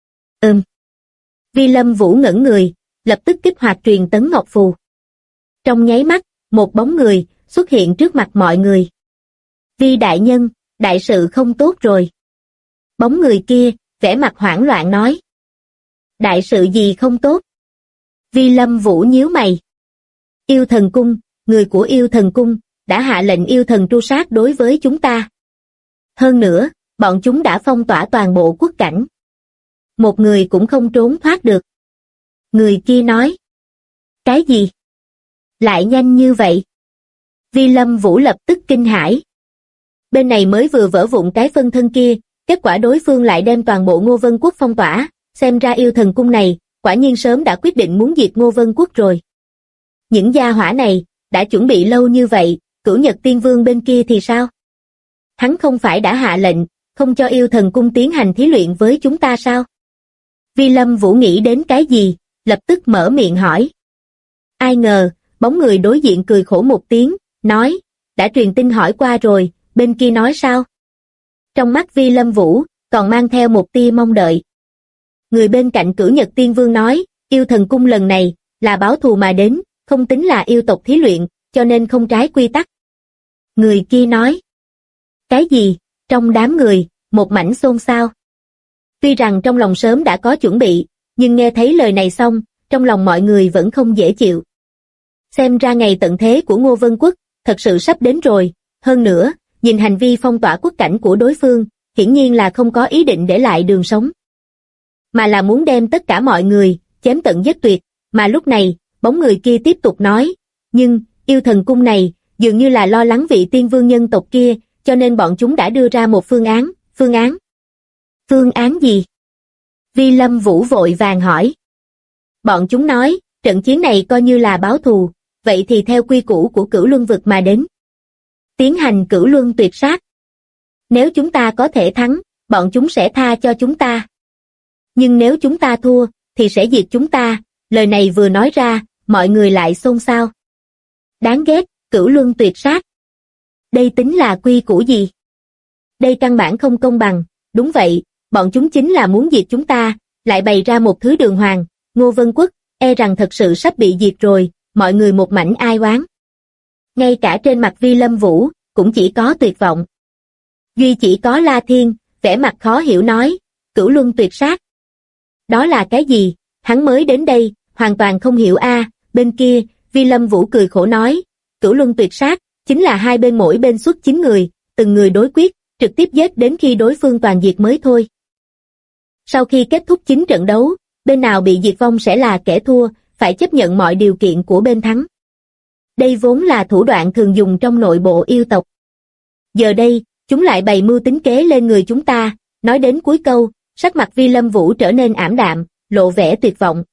Vi Lâm Vũ ngẩn người, lập tức kích hoạt truyền tấn ngọc phù. Trong nháy mắt, một bóng người xuất hiện trước mặt mọi người. Vi đại nhân, đại sự không tốt rồi. Bóng người kia, vẻ mặt hoảng loạn nói. Đại sự gì không tốt? Vi Lâm Vũ nhíu mày. Yêu Thần Cung, người của Yêu Thần Cung, đã hạ lệnh yêu thần tru sát đối với chúng ta. Hơn nữa, bọn chúng đã phong tỏa toàn bộ quốc cảnh. Một người cũng không trốn thoát được. Người kia nói. Cái gì? Lại nhanh như vậy? Vi Lâm Vũ lập tức kinh hãi. Bên này mới vừa vỡ vụn cái phân thân kia, kết quả đối phương lại đem toàn bộ Ngô Vân Quốc phong tỏa, xem ra Yêu Thần Cung này, quả nhiên sớm đã quyết định muốn diệt Ngô Vân Quốc rồi. Những gia hỏa này, đã chuẩn bị lâu như vậy, Cửu Nhật Tiên Vương bên kia thì sao? Hắn không phải đã hạ lệnh, không cho Yêu Thần Cung tiến hành thí luyện với chúng ta sao? Vi Lâm Vũ nghĩ đến cái gì, lập tức mở miệng hỏi. Ai ngờ, bóng người đối diện cười khổ một tiếng, nói, đã truyền tin hỏi qua rồi, bên kia nói sao? Trong mắt Vi Lâm Vũ, còn mang theo một tia mong đợi. Người bên cạnh Cửu Nhật Tiên Vương nói, Yêu Thần Cung lần này, là báo thù mà đến, không tính là yêu tộc thí luyện, cho nên không trái quy tắc. Người kia nói. Cái gì? Trong đám người, một mảnh xôn xao. Tuy rằng trong lòng sớm đã có chuẩn bị, nhưng nghe thấy lời này xong, trong lòng mọi người vẫn không dễ chịu. Xem ra ngày tận thế của Ngô Vân Quốc, thật sự sắp đến rồi, hơn nữa, nhìn hành vi phong tỏa quốc cảnh của đối phương, hiển nhiên là không có ý định để lại đường sống, mà là muốn đem tất cả mọi người chém tận giết tuyệt. Mà lúc này, bóng người kia tiếp tục nói, nhưng, yêu thần cung này, dường như là lo lắng vị tiên vương nhân tộc kia, cho nên bọn chúng đã đưa ra một phương án. Phương án gì? Vi Lâm Vũ vội vàng hỏi. Bọn chúng nói, trận chiến này coi như là báo thù, vậy thì theo quy củ của Cửu Luân vực mà đến. Tiến hành Cửu Luân tuyệt sát. Nếu chúng ta có thể thắng, bọn chúng sẽ tha cho chúng ta. Nhưng nếu chúng ta thua, thì sẽ diệt chúng ta. Lời này vừa nói ra, mọi người lại xôn xao. Đáng ghét, Cửu Luân tuyệt sát. Đây tính là quy củ gì? Đây căn bản không công bằng, đúng vậy, bọn chúng chính là muốn diệt chúng ta, lại bày ra một thứ đường hoàng, Ngô Vân Quốc, e rằng thật sự sắp bị diệt rồi, mọi người một mảnh ai oán. Ngay cả trên mặt Vi Lâm Vũ, cũng chỉ có tuyệt vọng. Duy chỉ có La Thiên, vẻ mặt khó hiểu nói, Cửu Luân tuyệt sát. Đó là cái gì? Hắn mới đến đây, hoàn toàn không hiểu a. Bên kia, Vi Lâm Vũ cười khổ nói, Cửu Luân tuyệt sát, chính là hai bên mỗi bên xuất 9 người, từng người đối quyết, trực tiếp giết đến khi đối phương toàn diệt mới thôi. Sau khi kết thúc 9 trận đấu, bên nào bị diệt vong sẽ là kẻ thua, phải chấp nhận mọi điều kiện của bên thắng. Đây vốn là thủ đoạn thường dùng trong nội bộ yêu tộc. Giờ đây, chúng lại bày mưu tính kế lên người chúng ta, nói đến cuối câu, sắc mặt Vi Lâm Vũ trở nên ảm đạm, lộ vẻ tuyệt vọng.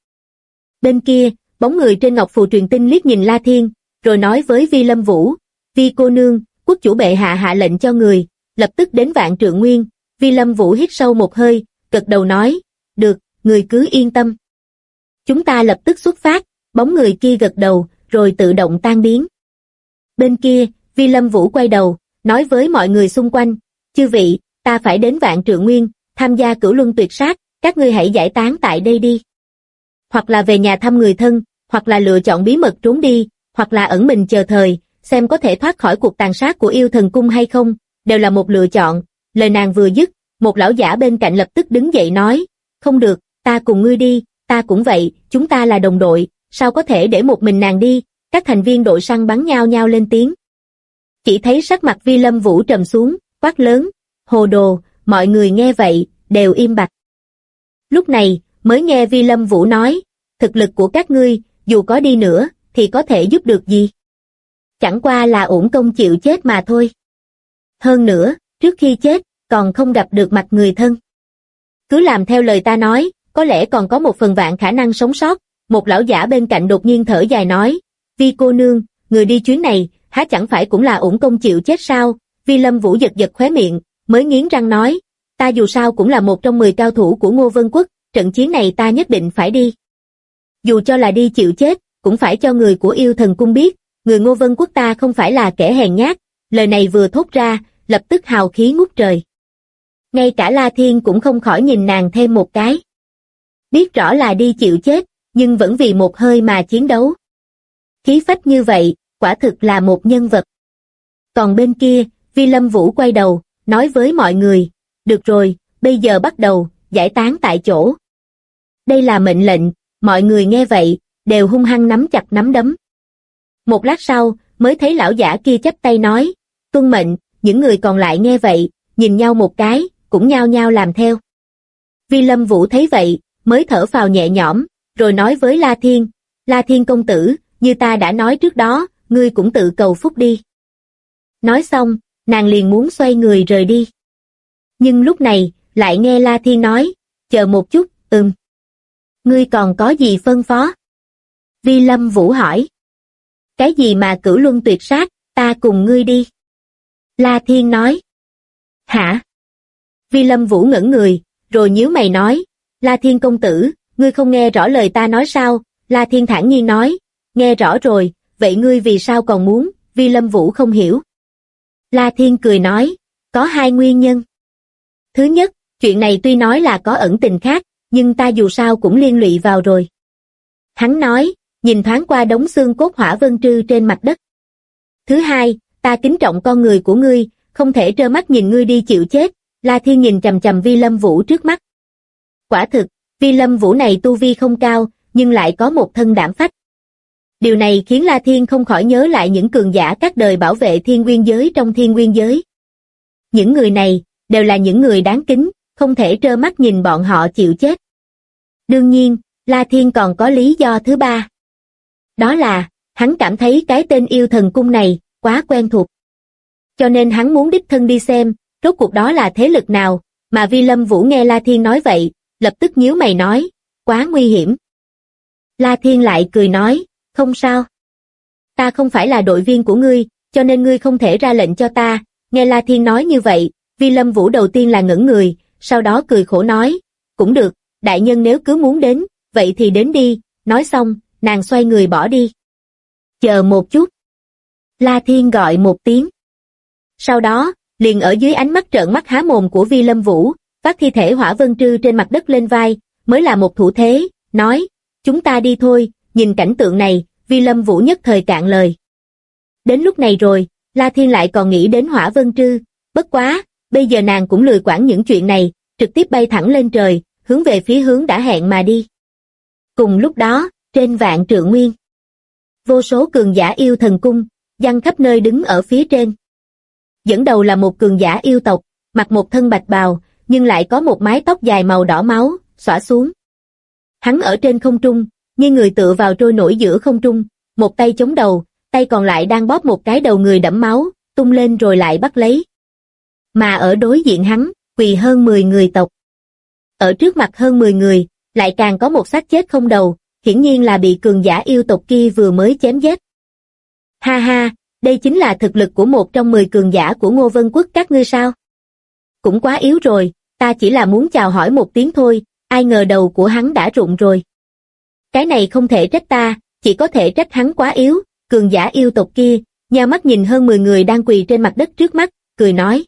Bên kia, bóng người trên ngọc phù truyền tinh liếc nhìn La Thiên, rồi nói với Vi Lâm Vũ, Vi cô nương, quốc chủ bệ hạ hạ lệnh cho người, lập tức đến Vạn Trượng Nguyên. Vi Lâm Vũ hít sâu một hơi, gật đầu nói, được, người cứ yên tâm. Chúng ta lập tức xuất phát, bóng người kia gật đầu, rồi tự động tan biến. Bên kia, Vi Lâm Vũ quay đầu, nói với mọi người xung quanh, chư vị, ta phải đến Vạn Trượng Nguyên, tham gia Cửu Luân tuyệt sát, các ngươi hãy giải tán tại đây đi. Hoặc là về nhà thăm người thân, hoặc là lựa chọn bí mật trốn đi, hoặc là ẩn mình chờ thời, xem có thể thoát khỏi cuộc tàn sát của yêu thần cung hay không, đều là một lựa chọn. Lời nàng vừa dứt, một lão giả bên cạnh lập tức đứng dậy nói, không được, ta cùng ngươi đi, ta cũng vậy, chúng ta là đồng đội, sao có thể để một mình nàng đi. Các thành viên đội săn bắn nhao nhao lên tiếng. Chỉ thấy sắc mặt Vi Lâm Vũ trầm xuống, quát lớn, hồ đồ. Mọi người nghe vậy, đều im bặt. Lúc này, mới nghe Vi Lâm Vũ nói, thực lực của các ngươi, dù có đi nữa, thì có thể giúp được gì? Chẳng qua là uổng công chịu chết mà thôi. Hơn nữa, trước khi chết, còn không gặp được mặt người thân. Cứ làm theo lời ta nói, có lẽ còn có 1/1000 khả năng sống sót. Một lão giả bên cạnh đột nhiên thở dài nói, Vi cô nương, người đi chuyến này, há chẳng phải cũng là uổng công chịu chết sao? Vi Lâm Vũ giật giật khóe miệng, mới nghiến răng nói, ta dù sao cũng là một trong 10 cao thủ của Ngô Vân Quốc, trận chiến này ta nhất định phải đi. Dù cho là đi chịu chết, cũng phải cho người của yêu thần cung biết, người Ngô Vân Quốc ta không phải là kẻ hèn nhát. Lời này vừa thốt ra, lập tức hào khí ngút trời. Ngay cả La Thiên cũng không khỏi nhìn nàng thêm một cái. Biết rõ là đi chịu chết, nhưng vẫn vì một hơi mà chiến đấu. Khí phách như vậy, quả thực là một nhân vật. Còn bên kia, Vi Lâm Vũ quay đầu, nói với mọi người, được rồi, bây giờ bắt đầu, giải tán tại chỗ. Đây là mệnh lệnh, mọi người nghe vậy, đều hung hăng nắm chặt nắm đấm. Một lát sau, mới thấy lão giả kia chắp tay nói, tuân mệnh. Những người còn lại nghe vậy, nhìn nhau một cái, cũng nhao nhao làm theo. Vi Lâm Vũ thấy vậy, mới thở phào nhẹ nhõm, rồi nói với La Thiên công tử, như ta đã nói trước đó, ngươi cũng tự cầu phúc đi. Nói xong, nàng liền muốn xoay người rời đi. Nhưng lúc này, lại nghe La Thiên nói, chờ một chút, Ngươi còn có gì phân phó? Vi Lâm Vũ hỏi. Cái gì mà Cửu Luân tuyệt sát, ta cùng ngươi đi. La Thiên nói. Hả? Vi Lâm Vũ ngẩn người, rồi nhíu mày nói, La Thiên công tử, ngươi không nghe rõ lời ta nói sao? La Thiên thản nhiên nói, nghe rõ rồi, vậy ngươi vì sao còn muốn? Vi Lâm Vũ không hiểu. La Thiên cười nói, có 2 nguyên nhân. Thứ nhất, chuyện này tuy nói là có ẩn tình khác, nhưng ta dù sao cũng liên lụy vào rồi. Hắn nói, nhìn thoáng qua đống xương cốt hỏa vân trư trên mặt đất. Thứ hai, ta kính trọng con người của ngươi, không thể trơ mắt nhìn ngươi đi chịu chết. La Thiên nhìn chằm chằm Vi Lâm Vũ trước mắt. Quả thực, Vi Lâm Vũ này tu vi không cao, nhưng lại có một thân đảm phách. Điều này khiến La Thiên không khỏi nhớ lại những cường giả các đời bảo vệ thiên nguyên giới trong thiên nguyên giới. Những người này đều là những người đáng kính, không thể trơ mắt nhìn bọn họ chịu chết. Đương nhiên, La Thiên còn có lý do thứ ba. Đó là, hắn cảm thấy cái tên Yêu Thần Cung này quá quen thuộc. Cho nên hắn muốn đích thân đi xem, rốt cuộc đó là thế lực nào, mà Vi Lâm Vũ nghe La Thiên nói vậy, lập tức nhíu mày nói, quá nguy hiểm. La Thiên lại cười nói, không sao. Ta không phải là đội viên của ngươi, cho nên ngươi không thể ra lệnh cho ta. Nghe La Thiên nói như vậy, Vi Lâm Vũ đầu tiên là ngẩn người, sau đó cười khổ nói, cũng được, đại nhân nếu cứ muốn đến, vậy thì đến đi. Nói xong, nàng xoay người bỏ đi. Chờ một chút. La Thiên gọi một tiếng. Sau đó, liền ở dưới ánh mắt trợn mắt há mồm của Vi Lâm Vũ, vác thi thể Hỏa Vân Trư trên mặt đất lên vai, mới là một thủ thế, nói, chúng ta đi thôi. Nhìn cảnh tượng này, Vi Lâm Vũ nhất thời cạn lời. Đến lúc này rồi, La Thiên lại còn nghĩ đến Hỏa Vân Trư, bất quá, bây giờ nàng cũng lười quản những chuyện này, trực tiếp bay thẳng lên trời, hướng về phía hướng đã hẹn mà đi. Cùng lúc đó, trên vạn trượng nguyên, vô số cường giả Yêu Thần Cung, giăng khắp nơi đứng ở phía trên. Dẫn đầu là một cường giả yêu tộc, mặc một thân bạch bào, nhưng lại có một mái tóc dài màu đỏ máu, xõa xuống. Hắn ở trên không trung, như người tựa vào trôi nổi giữa không trung, một tay chống đầu, tay còn lại đang bóp một cái đầu người đẫm máu, tung lên rồi lại bắt lấy. Mà ở đối diện hắn, quỳ hơn 10 người tộc. Ở trước mặt hơn 10 người, lại càng có một xác chết không đầu, hiển nhiên là bị cường giả yêu tộc kia vừa mới chém giết. Ha ha, đây chính là thực lực của một trong 10 cường giả của Ngô Vân Quốc các ngươi sao? Cũng quá yếu rồi, ta chỉ là muốn chào hỏi một tiếng thôi, ai ngờ đầu của hắn đã rụng rồi. Cái này không thể trách ta, chỉ có thể trách hắn quá yếu. Cường giả yêu tộc kia, nheo mắt nhìn hơn 10 người đang quỳ trên mặt đất trước mắt, cười nói.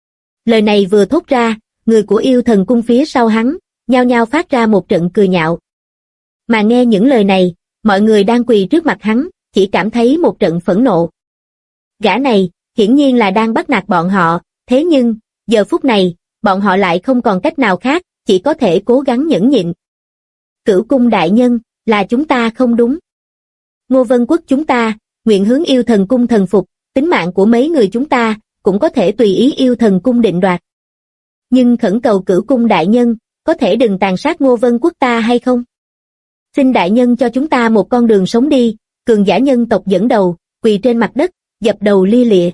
Lời này vừa thốt ra, người của Yêu Thần Cung phía sau hắn, nhao nhao phát ra một trận cười nhạo. Mà nghe những lời này, mọi người đang quỳ trước mặt hắn, chỉ cảm thấy một trận phẫn nộ. Gã này, hiển nhiên là đang bắt nạt bọn họ, thế nhưng, giờ phút này, bọn họ lại không còn cách nào khác, chỉ có thể cố gắng nhẫn nhịn. Cửu Cung đại nhân, là chúng ta không đúng. Ngô Vân Quốc chúng ta, nguyện hướng Yêu Thần Cung thần phục, tính mạng của mấy người chúng ta, cũng có thể tùy ý Yêu Thần Cung định đoạt. Nhưng khẩn cầu Cửu Cung đại nhân, có thể đừng tàn sát Ngô Vân Quốc ta hay không? Xin đại nhân cho chúng ta một con đường sống đi. Cường giả nhân tộc dẫn đầu, quỳ trên mặt đất, dập đầu lia lịa.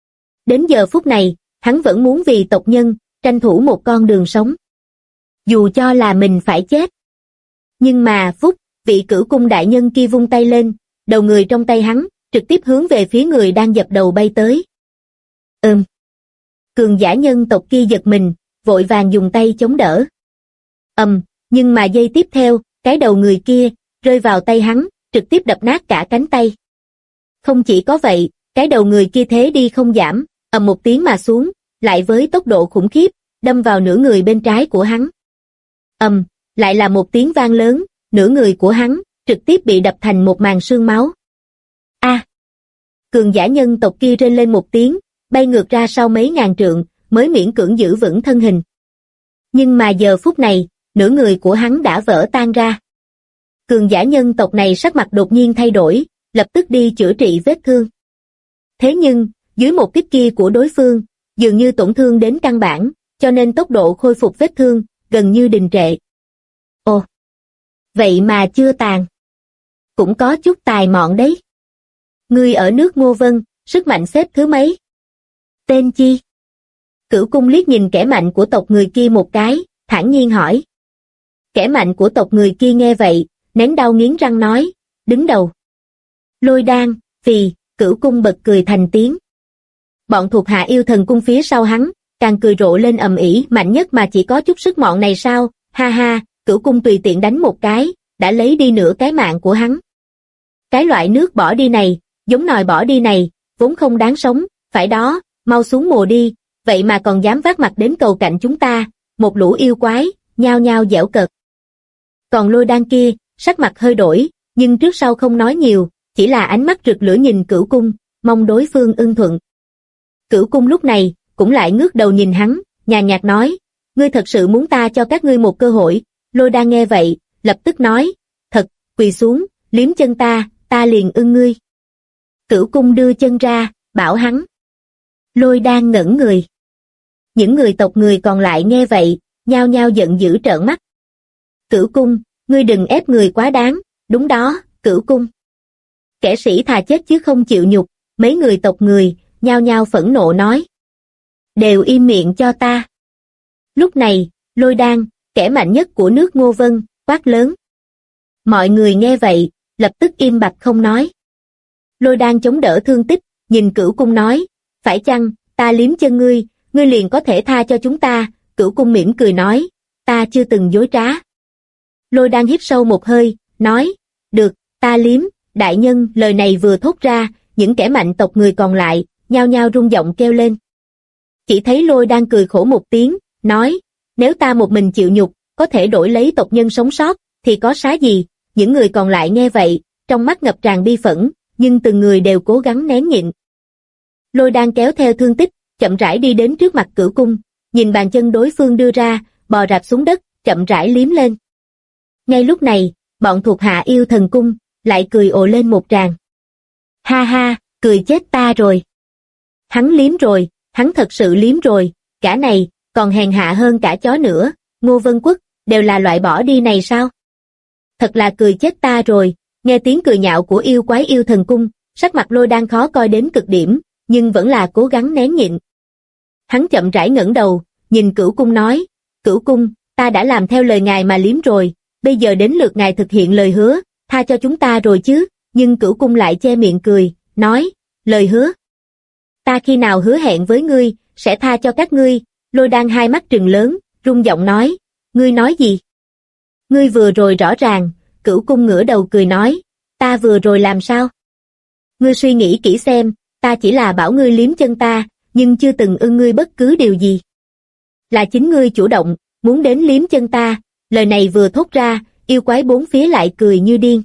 Đến giờ phút này, hắn vẫn muốn vì tộc nhân, tranh thủ một con đường sống. Dù cho là mình phải chết. Nhưng mà, phúc, vị Cửu Cung đại nhân kia vung tay lên, đầu người trong tay hắn, trực tiếp hướng về phía người đang dập đầu bay tới. Cường giả nhân tộc kia giật mình, vội vàng dùng tay chống đỡ. Nhưng mà giây tiếp theo, cái đầu người kia, rơi vào tay hắn, trực tiếp đập nát cả cánh tay. Không chỉ có vậy, cái đầu người kia thế đi không giảm, một tiếng mà xuống, lại với tốc độ khủng khiếp, đâm vào nửa người bên trái của hắn. Lại là một tiếng vang lớn, nửa người của hắn, trực tiếp bị đập thành một màn sương máu. Cường giả nhân tộc kia rên lên một tiếng, bay ngược ra sau mấy ngàn trượng, mới miễn cưỡng giữ vững thân hình. Nhưng mà giờ phút này, nửa người của hắn đã vỡ tan ra. Cường giả nhân tộc này sắc mặt đột nhiên thay đổi, lập tức đi chữa trị vết thương. Thế nhưng, dưới một kích kia của đối phương, dường như tổn thương đến căn bản, cho nên tốc độ khôi phục vết thương, gần như đình trệ. Ồ! Vậy mà chưa tàn. Cũng có chút tài mọn đấy. Ngươi ở nước Ngô Vân, sức mạnh xếp thứ mấy? Tên chi? Cửu Cung liếc nhìn kẻ mạnh của tộc người kia một cái, thản nhiên hỏi. Kẻ mạnh của tộc người kia nghe vậy, nén đau nghiến răng nói, đứng đầu. Lôi Đan, vì, Cửu Cung bật cười thành tiếng. Bọn thuộc hạ Yêu Thần Cung phía sau hắn, càng cười rộ lên ầm ĩ, mạnh nhất mà chỉ có chút sức mọn này sao, ha ha, Cửu Cung tùy tiện đánh một cái, đã lấy đi nửa cái mạng của hắn. Cái loại nước bỏ đi này, giống nòi bỏ đi này, vốn không đáng sống, phải đó, mau xuống mồ đi, vậy mà còn dám vác mặt đến cầu cạnh chúng ta, một lũ yêu quái, nhao nhao giễu cợt. Còn Lôi Đan kia, sắc mặt hơi đổi, nhưng trước sau không nói nhiều, chỉ là ánh mắt rực lửa nhìn Cửu Cung, mong đối phương ưng thuận. Cửu Cung lúc này, cũng lại ngước đầu nhìn hắn, nhàn nhạt nói, ngươi thật sự muốn ta cho các ngươi một cơ hội. Lôi Đan nghe vậy, lập tức nói, thật, quỳ xuống, liếm chân ta ta liền ưng ngươi. Cửu cung đưa chân ra, bảo hắn. Lôi Đan ngẩn người. Những người tộc người còn lại nghe vậy, nhao nhao giận dữ trợn mắt. Cửu cung, ngươi đừng ép người quá đáng, đúng đó, Cửu cung. Kẻ sĩ thà chết chứ không chịu nhục, mấy người tộc người, nhao nhao phẫn nộ nói. Đều im miệng cho ta. Lúc này, Lôi Đan, kẻ mạnh nhất của nước Ngô Vân, quát lớn. Mọi người nghe vậy, lập tức im bặt không nói. Lôi Đan chống đỡ thương tích, nhìn Cửu cung nói, phải chăng, ta liếm chân ngươi liền có thể tha cho chúng ta, Cửu cung mỉm cười nói, ta chưa từng dối trá. Lôi Đan hít sâu một hơi, nói, được, ta liếm, đại nhân. Lời này vừa thốt ra, những kẻ mạnh tộc người còn lại, nhao nhao rung giọng kêu lên. Chỉ thấy Lôi Đan cười khổ một tiếng, nói, nếu ta một mình chịu nhục, có thể đổi lấy tộc nhân sống sót, thì có xá gì. Những người còn lại nghe vậy, trong mắt ngập tràn bi phẫn, nhưng từng người đều cố gắng nén nhịn. Lôi Đan kéo theo thương tích, chậm rãi đi đến trước mặt Cửu cung, nhìn bàn chân đối phương đưa ra, bò rạp xuống đất, chậm rãi liếm lên. Ngay lúc này, bọn thuộc hạ Yêu Thần cung lại cười ồ lên một tràng. Ha ha, cười chết ta rồi. Hắn liếm rồi, hắn thật sự liếm rồi, cả này còn hèn hạ hơn cả chó nữa, Ngô Vân Quốc đều là loại bỏ đi này sao? Thật là cười chết ta rồi. Nghe tiếng cười nhạo của yêu quái Yêu Thần cung, sắc mặt Lôi Đan khó coi đến cực điểm, nhưng vẫn là cố gắng nén nhịn. Hắn chậm rãi ngẩng đầu, nhìn Cửu cung nói, Cửu cung, ta đã làm theo lời ngài mà liếm rồi, bây giờ đến lượt ngài thực hiện lời hứa, tha cho chúng ta rồi chứ. Nhưng Cửu cung lại che miệng cười, nói, lời hứa. Ta khi nào hứa hẹn với ngươi, sẽ tha cho các ngươi. Lôi Đan hai mắt trừng lớn, rung giọng nói, ngươi nói gì? Ngươi vừa rồi rõ ràng. Cửu cung ngửa đầu cười nói, ta vừa rồi làm sao? Ngươi suy nghĩ kỹ xem, ta chỉ là bảo ngươi liếm chân ta, nhưng chưa từng ưng ngươi bất cứ điều gì. Là chính ngươi chủ động, muốn đến liếm chân ta. Lời này vừa thốt ra, yêu quái bốn phía lại cười như điên.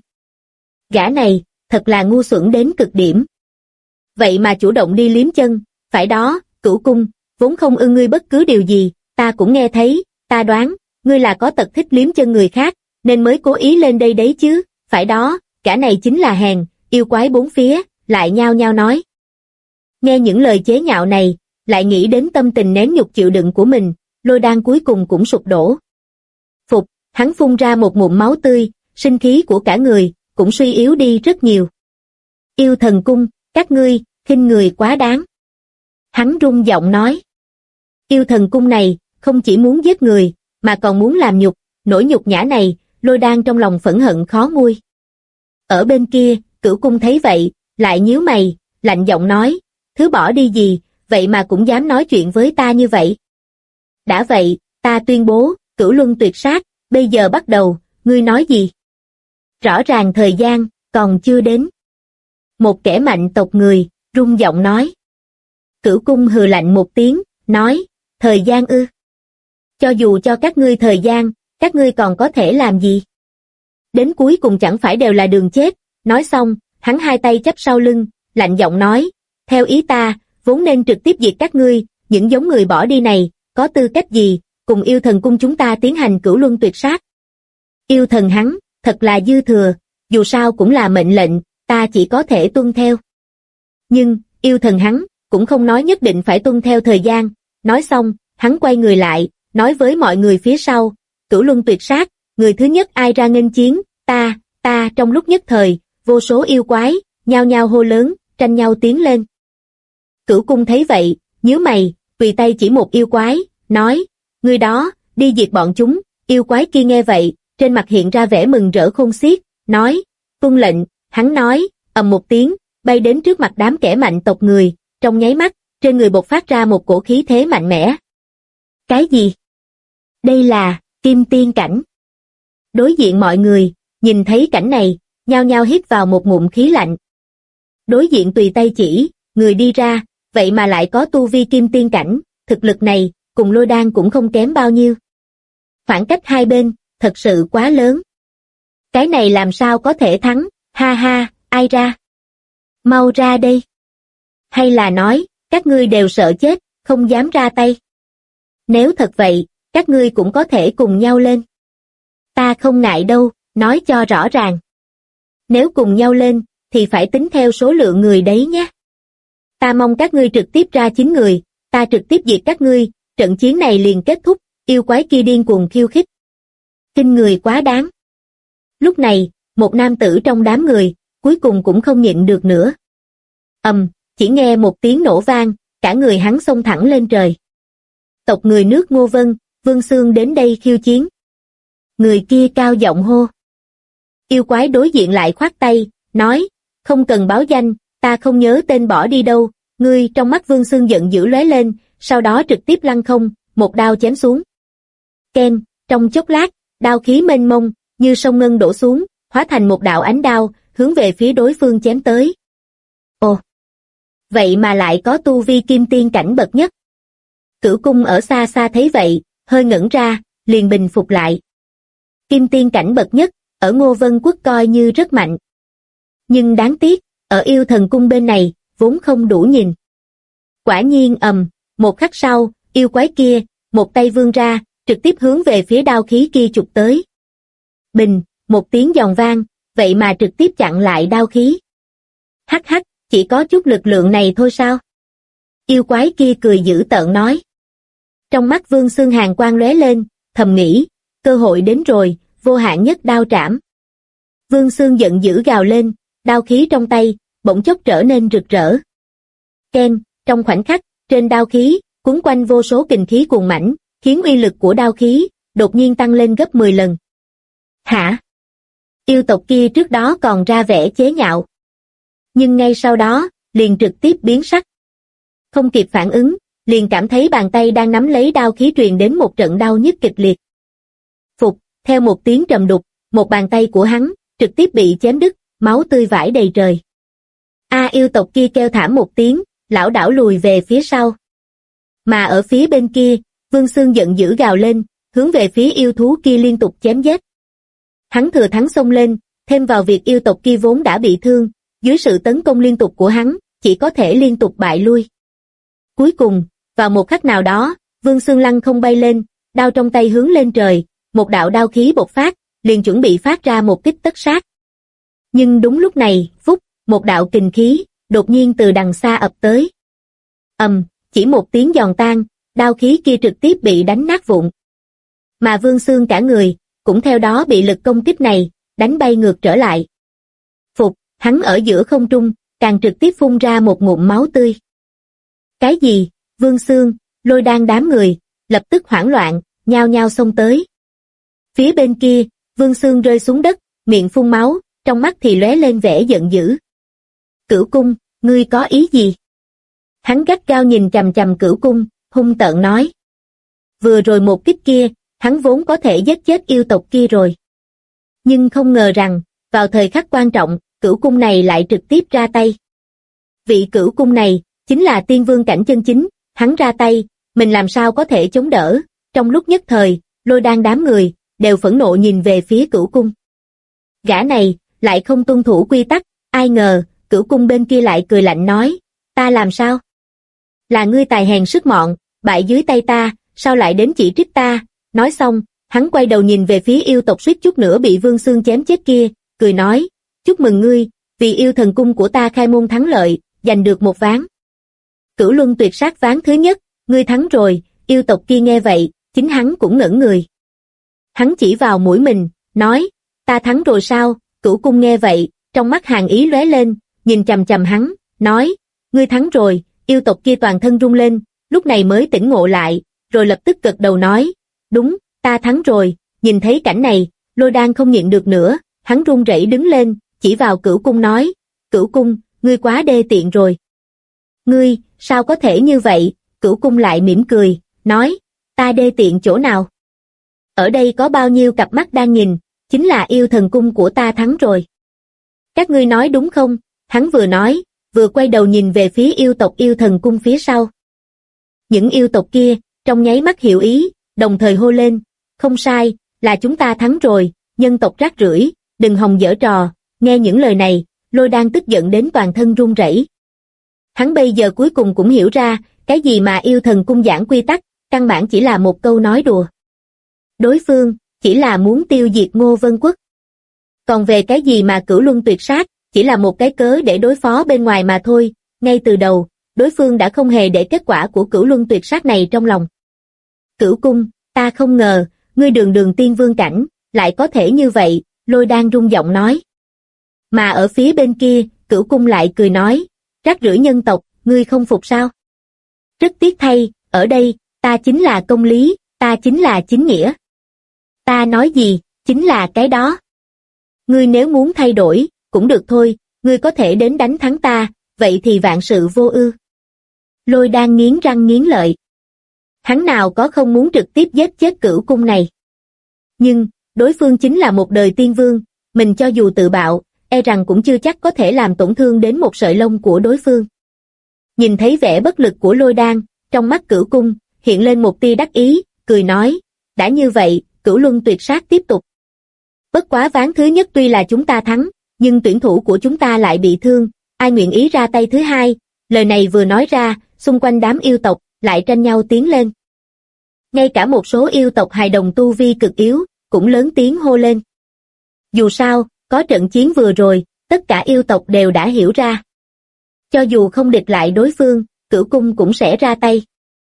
Gã này, thật là ngu xuẩn đến cực điểm. Vậy mà chủ động đi liếm chân, phải đó, Cửu cung, vốn không ưng ngươi bất cứ điều gì, ta cũng nghe thấy, ta đoán, ngươi là có tật thích liếm chân người khác, nên mới cố ý lên đây đấy chứ, phải đó, gã này chính là hèn. Yêu quái bốn phía, lại nhao nhao nói. Nghe những lời chế nhạo này, lại nghĩ đến tâm tình nén nhục chịu đựng của mình, Lôi Đan cuối cùng cũng sụp đổ. Phục, hắn phun ra một ngụm máu tươi, sinh khí của cả người, cũng suy yếu đi rất nhiều. Yêu Thần cung, các ngươi, khinh người quá đáng. Hắn rung giọng nói. Yêu Thần cung này, không chỉ muốn giết người, mà còn muốn làm nhục, nỗi nhục nhã này, Lôi Đan trong lòng phẫn hận khó nguôi. Ở bên kia, Cửu cung thấy vậy, lại nhíu mày, lạnh giọng nói, thứ bỏ đi gì, vậy mà cũng dám nói chuyện với ta như vậy. Đã vậy, ta tuyên bố, Cửu luân tuyệt sát, bây giờ bắt đầu, ngươi nói gì? Rõ ràng thời gian, còn chưa đến. Một kẻ mạnh tộc người, rung giọng nói. Cửu cung hừ lạnh một tiếng, nói, thời gian ư? Cho dù cho các ngươi thời gian, các ngươi còn có thể làm gì? Đến cuối cùng chẳng phải đều là đường chết. Nói xong, hắn hai tay chắp sau lưng, lạnh giọng nói, theo ý ta, vốn nên trực tiếp diệt các ngươi, những giống người bỏ đi này, có tư cách gì, cùng Yêu Thần cung chúng ta tiến hành cửu luân tuyệt sát. Yêu thần hắn, thật là dư thừa, dù sao cũng là mệnh lệnh, ta chỉ có thể tuân theo. Nhưng, yêu thần hắn, cũng không nói nhất định phải tuân theo thời gian. Nói xong, hắn quay người lại, nói với mọi người phía sau, cửu luân tuyệt sát, người thứ nhất ai ra nghênh chiến, ta. Trong lúc nhất thời, vô số yêu quái, nhao nhao hô lớn, tranh nhau tiến lên. Cửu cung thấy vậy, nhíu mày, tùy tay chỉ một yêu quái, nói, người đó, đi diệt bọn chúng. Yêu quái kia nghe vậy, trên mặt hiện ra vẻ mừng rỡ khôn xiết, nói, tuân lệnh. Hắn nói, ầm một tiếng, bay đến trước mặt đám kẻ mạnh tộc người, trong nháy mắt, trên người bộc phát ra một cổ khí thế mạnh mẽ. Cái gì? Đây là Kim Tiên cảnh. Đối diện mọi người, nhìn thấy cảnh này, nhao nhao hít vào một ngụm khí lạnh. Đối diện tùy tay chỉ, người đi ra, vậy mà lại có tu vi Kim Tiên cảnh, thực lực này, cùng Lôi Đan cũng không kém bao nhiêu. Khoảng cách hai bên, thật sự quá lớn. Cái này làm sao có thể thắng, ha ha, ai ra? Mau ra đây. Hay là nói, các ngươi đều sợ chết, không dám ra tay. Nếu thật vậy, các ngươi cũng có thể cùng nhau lên. Ta không ngại đâu, nói cho rõ ràng. Nếu cùng nhau lên, thì phải tính theo số lượng người đấy nhé. Ta mong các ngươi trực tiếp ra 9 người, ta trực tiếp diệt các ngươi, trận chiến này liền kết thúc, yêu quái kia điên cuồng khiêu khích. Kinh người quá đáng. Lúc này, một nam tử trong đám người, cuối cùng cũng không nhịn được nữa. Chỉ nghe một tiếng nổ vang, cả người hắn xông thẳng lên trời. Tộc người nước Ngô Vân, Vương Xương đến đây khiêu chiến. Người kia cao giọng hô. Yêu quái đối diện lại khoát tay, nói, không cần báo danh, ta không nhớ tên bỏ đi đâu. Ngươi trong mắt Vương Xương giận dữ lóe lên, sau đó trực tiếp lăng không, một đao chém xuống. Ken, trong chốc lát, đao khí mênh mông, như sông ngân đổ xuống, hóa thành một đạo ánh đao, hướng về phía đối phương chém tới. Ồ! Vậy mà lại có tu vi kim tiên cảnh bậc nhất. Cửu Cung ở xa xa thấy vậy, hơi ngẩn ra, liền bình phục lại. Kim tiên cảnh bậc nhất, ở Ngô Vân Quốc coi như rất mạnh. Nhưng đáng tiếc, ở Yêu Thần Cung bên này, vốn không đủ nhìn. Quả nhiên một khắc sau, yêu quái kia, một tay vươn ra, trực tiếp hướng về phía đao khí kia chụp tới. Bình, một tiếng giòn vang, vậy mà trực tiếp chặn lại đao khí. Hắc hắc, chỉ có chút lực lượng này thôi sao? Yêu quái kia cười dữ tợn nói. Trong mắt Vương Xương hàn quang lóe lên, thầm nghĩ, cơ hội đến rồi, vô hạn nhất đao trảm. Vương Xương giận dữ gào lên, đao khí trong tay, bỗng chốc trở nên rực rỡ. Ken, trong khoảnh khắc, trên đao khí, cuốn quanh vô số kình khí cuồn mãnh, khiến uy lực của đao khí, đột nhiên tăng lên gấp 10 lần. Hả? Yêu tộc kia trước đó còn ra vẻ chế nhạo. Nhưng ngay sau đó, liền trực tiếp biến sắc. Không kịp phản ứng, liền cảm thấy bàn tay đang nắm lấy đao khí truyền đến một trận đau nhức kịch liệt. Phục, theo một tiếng trầm đục, một bàn tay của hắn, trực tiếp bị chém đứt, máu tươi vãi đầy trời. Yêu tộc kia kêu thảm một tiếng, lảo đảo lùi về phía sau. Mà ở phía bên kia, Vương Xương giận dữ gào lên, hướng về phía yêu thú kia liên tục chém giết. Hắn thừa thắng xông lên, thêm vào việc yêu tộc kia vốn đã bị thương, dưới sự tấn công liên tục của hắn, chỉ có thể liên tục bại lui. Cuối cùng, vào một khắc nào đó, Vương Xương lăng không bay lên, đao trong tay hướng lên trời, một đạo đao khí bộc phát, liền chuẩn bị phát ra một kích tất sát. Nhưng đúng lúc này, phúc, một đạo kình khí, đột nhiên từ đằng xa ập tới. Chỉ một tiếng giòn tan, đao khí kia trực tiếp bị đánh nát vụn. Mà Vương Xương cả người, cũng theo đó bị lực công kích này, đánh bay ngược trở lại. Phục, hắn ở giữa không trung, càng trực tiếp phun ra một ngụm máu tươi. Cái gì? Vương Xương, Lôi Đan đám người, lập tức hoảng loạn, nhao nhao xông tới. Phía bên kia, Vương Xương rơi xuống đất, miệng phun máu, trong mắt thì lóe lên vẻ giận dữ. Cửu Cung, ngươi có ý gì? Hắn gắt gao nhìn chằm chằm Cửu Cung, hung tợn nói. Vừa rồi một kích kia, hắn vốn có thể giết chết yêu tộc kia rồi. Nhưng không ngờ rằng, vào thời khắc quan trọng, Cửu Cung này lại trực tiếp ra tay. Vị Cửu Cung này, chính là tiên vương cảnh chân chính, hắn ra tay, mình làm sao có thể chống đỡ, trong lúc nhất thời, Lôi Đan đám người, đều phẫn nộ nhìn về phía Cửu Cung. Gã này, lại không tuân thủ quy tắc, ai ngờ, Cửu Cung bên kia lại cười lạnh nói, ta làm sao? Là ngươi tài hèn sức mọn, bại dưới tay ta, sao lại đến chỉ trích ta? Nói xong, hắn quay đầu nhìn về phía yêu tộc suýt chút nữa bị Vương Xương chém chết kia, cười nói, chúc mừng ngươi, vì Yêu Thần Cung của ta khai môn thắng lợi, giành được một ván. Cửu Luân Tuyệt Sát ván thứ nhất, ngươi thắng rồi. Yêu tộc kia nghe vậy, chính hắn cũng ngẩn người. Hắn chỉ vào mũi mình, nói, ta thắng rồi sao? Cửu Cung nghe vậy, trong mắt hàn ý lóe lên, nhìn chằm chằm hắn, nói, ngươi thắng rồi. Yêu tộc kia toàn thân rung lên, lúc này mới tỉnh ngộ lại, rồi lập tức gật đầu nói, đúng, ta thắng rồi. Nhìn thấy cảnh này, Lôi Đan không nhịn được nữa, hắn run rẩy đứng lên, chỉ vào Cửu Cung nói, Cửu Cung, ngươi quá đê tiện rồi. Ngươi, sao có thể như vậy? Cửu Cung lại mỉm cười, nói, ta đê tiện chỗ nào? Ở đây có bao nhiêu cặp mắt đang nhìn, chính là Yêu Thần Cung của ta thắng rồi. Các ngươi nói đúng không? Hắn vừa nói, vừa quay đầu nhìn về phía yêu tộc Yêu Thần Cung phía sau. Những yêu tộc kia, trong nháy mắt hiểu ý, đồng thời hô lên, không sai, là chúng ta thắng rồi, nhân tộc rác rưởi, đừng hòng giở trò. Nghe những lời này, Lôi Đan tức giận đến toàn thân run rẩy. Hắn bây giờ cuối cùng cũng hiểu ra, cái gì mà Yêu Thần Cung giảng quy tắc, căn bản chỉ là một câu nói đùa. Đối phương, chỉ là muốn tiêu diệt Ngô Vân Quốc. Còn về cái gì mà Cửu Luân Tuyệt Sát, chỉ là một cái cớ để đối phó bên ngoài mà thôi, ngay từ đầu, đối phương đã không hề để kết quả của cửu luân tuyệt sát này trong lòng. Cửu cung, ta không ngờ, ngươi đường đường tiên vương cảnh, lại có thể như vậy, Lôi Đan rung giọng nói. Mà ở phía bên kia, Cửu cung lại cười nói, rác rưởi nhân tộc, ngươi không phục sao? Rất tiếc thay, ở đây, ta chính là công lý, ta chính là chính nghĩa. Ta nói gì, chính là cái đó. Ngươi nếu muốn thay đổi, cũng được thôi, ngươi có thể đến đánh thắng ta, vậy thì vạn sự vô ư. Lôi Đan nghiến răng nghiến lợi. Hắn nào có không muốn trực tiếp giết chết Cửu cung này. Nhưng, đối phương chính là một đời tiên vương, mình cho dù tự bạo, e rằng cũng chưa chắc có thể làm tổn thương đến một sợi lông của đối phương. Nhìn thấy vẻ bất lực của Lôi Đan, trong mắt Cửu cung, hiện lên một tia đắc ý, cười nói, đã như vậy, cửu luân tuyệt sát tiếp tục. Bất quá ván thứ nhất tuy là chúng ta thắng, nhưng tuyển thủ của chúng ta lại bị thương, ai nguyện ý ra tay thứ hai, lời này vừa nói ra, xung quanh đám yêu tộc, lại tranh nhau tiến lên. Ngay cả một số yêu tộc hài đồng tu vi cực yếu, cũng lớn tiếng hô lên. Dù sao, có trận chiến vừa rồi, tất cả yêu tộc đều đã hiểu ra. Cho dù không địch lại đối phương, Cửu cung cũng sẽ ra tay.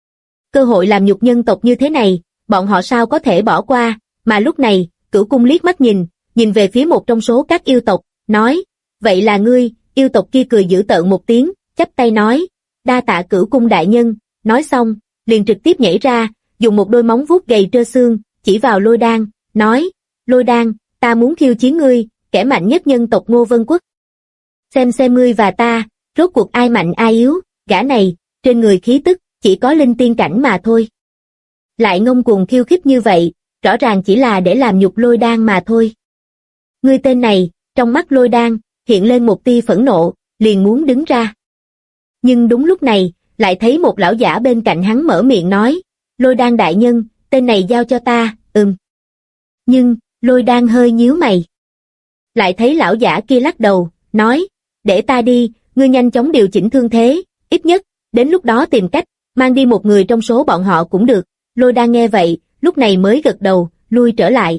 Cơ hội làm nhục nhân tộc như thế này, bọn họ sao có thể bỏ qua, mà lúc này, Cửu cung liếc mắt nhìn về phía một trong số các yêu tộc, nói, vậy là ngươi, yêu tộc kia cười dữ tợn một tiếng, chắp tay nói, đa tạ Cửu cung đại nhân, nói xong, liền trực tiếp nhảy ra, dùng một đôi móng vuốt gầy trơ xương, chỉ vào Lôi Đan, nói, Lôi Đan, ta muốn khiêu chiến ngươi, kẻ mạnh nhất nhân tộc Ngô Vân Quốc. Xem ngươi và ta, rốt cuộc ai mạnh ai yếu, gã này, trên người khí tức, chỉ có linh tiên cảnh mà thôi. Lại ngông cuồng khiêu khích như vậy, rõ ràng chỉ là để làm nhục Lôi Đan mà thôi. Ngươi tên này, trong mắt Lôi Đan, hiện lên một tia phẫn nộ, liền muốn đứng ra. Nhưng đúng lúc này, lại thấy một lão giả bên cạnh hắn mở miệng nói, Lôi Đan đại nhân, tên này giao cho ta, Nhưng, Lôi Đan hơi nhíu mày. Lại thấy lão giả kia lắc đầu, nói, để ta đi, ngươi nhanh chóng điều chỉnh thương thế, ít nhất, đến lúc đó tìm cách, mang đi một người trong số bọn họ cũng được. Lôi Đan nghe vậy, lúc này mới gật đầu, lui trở lại.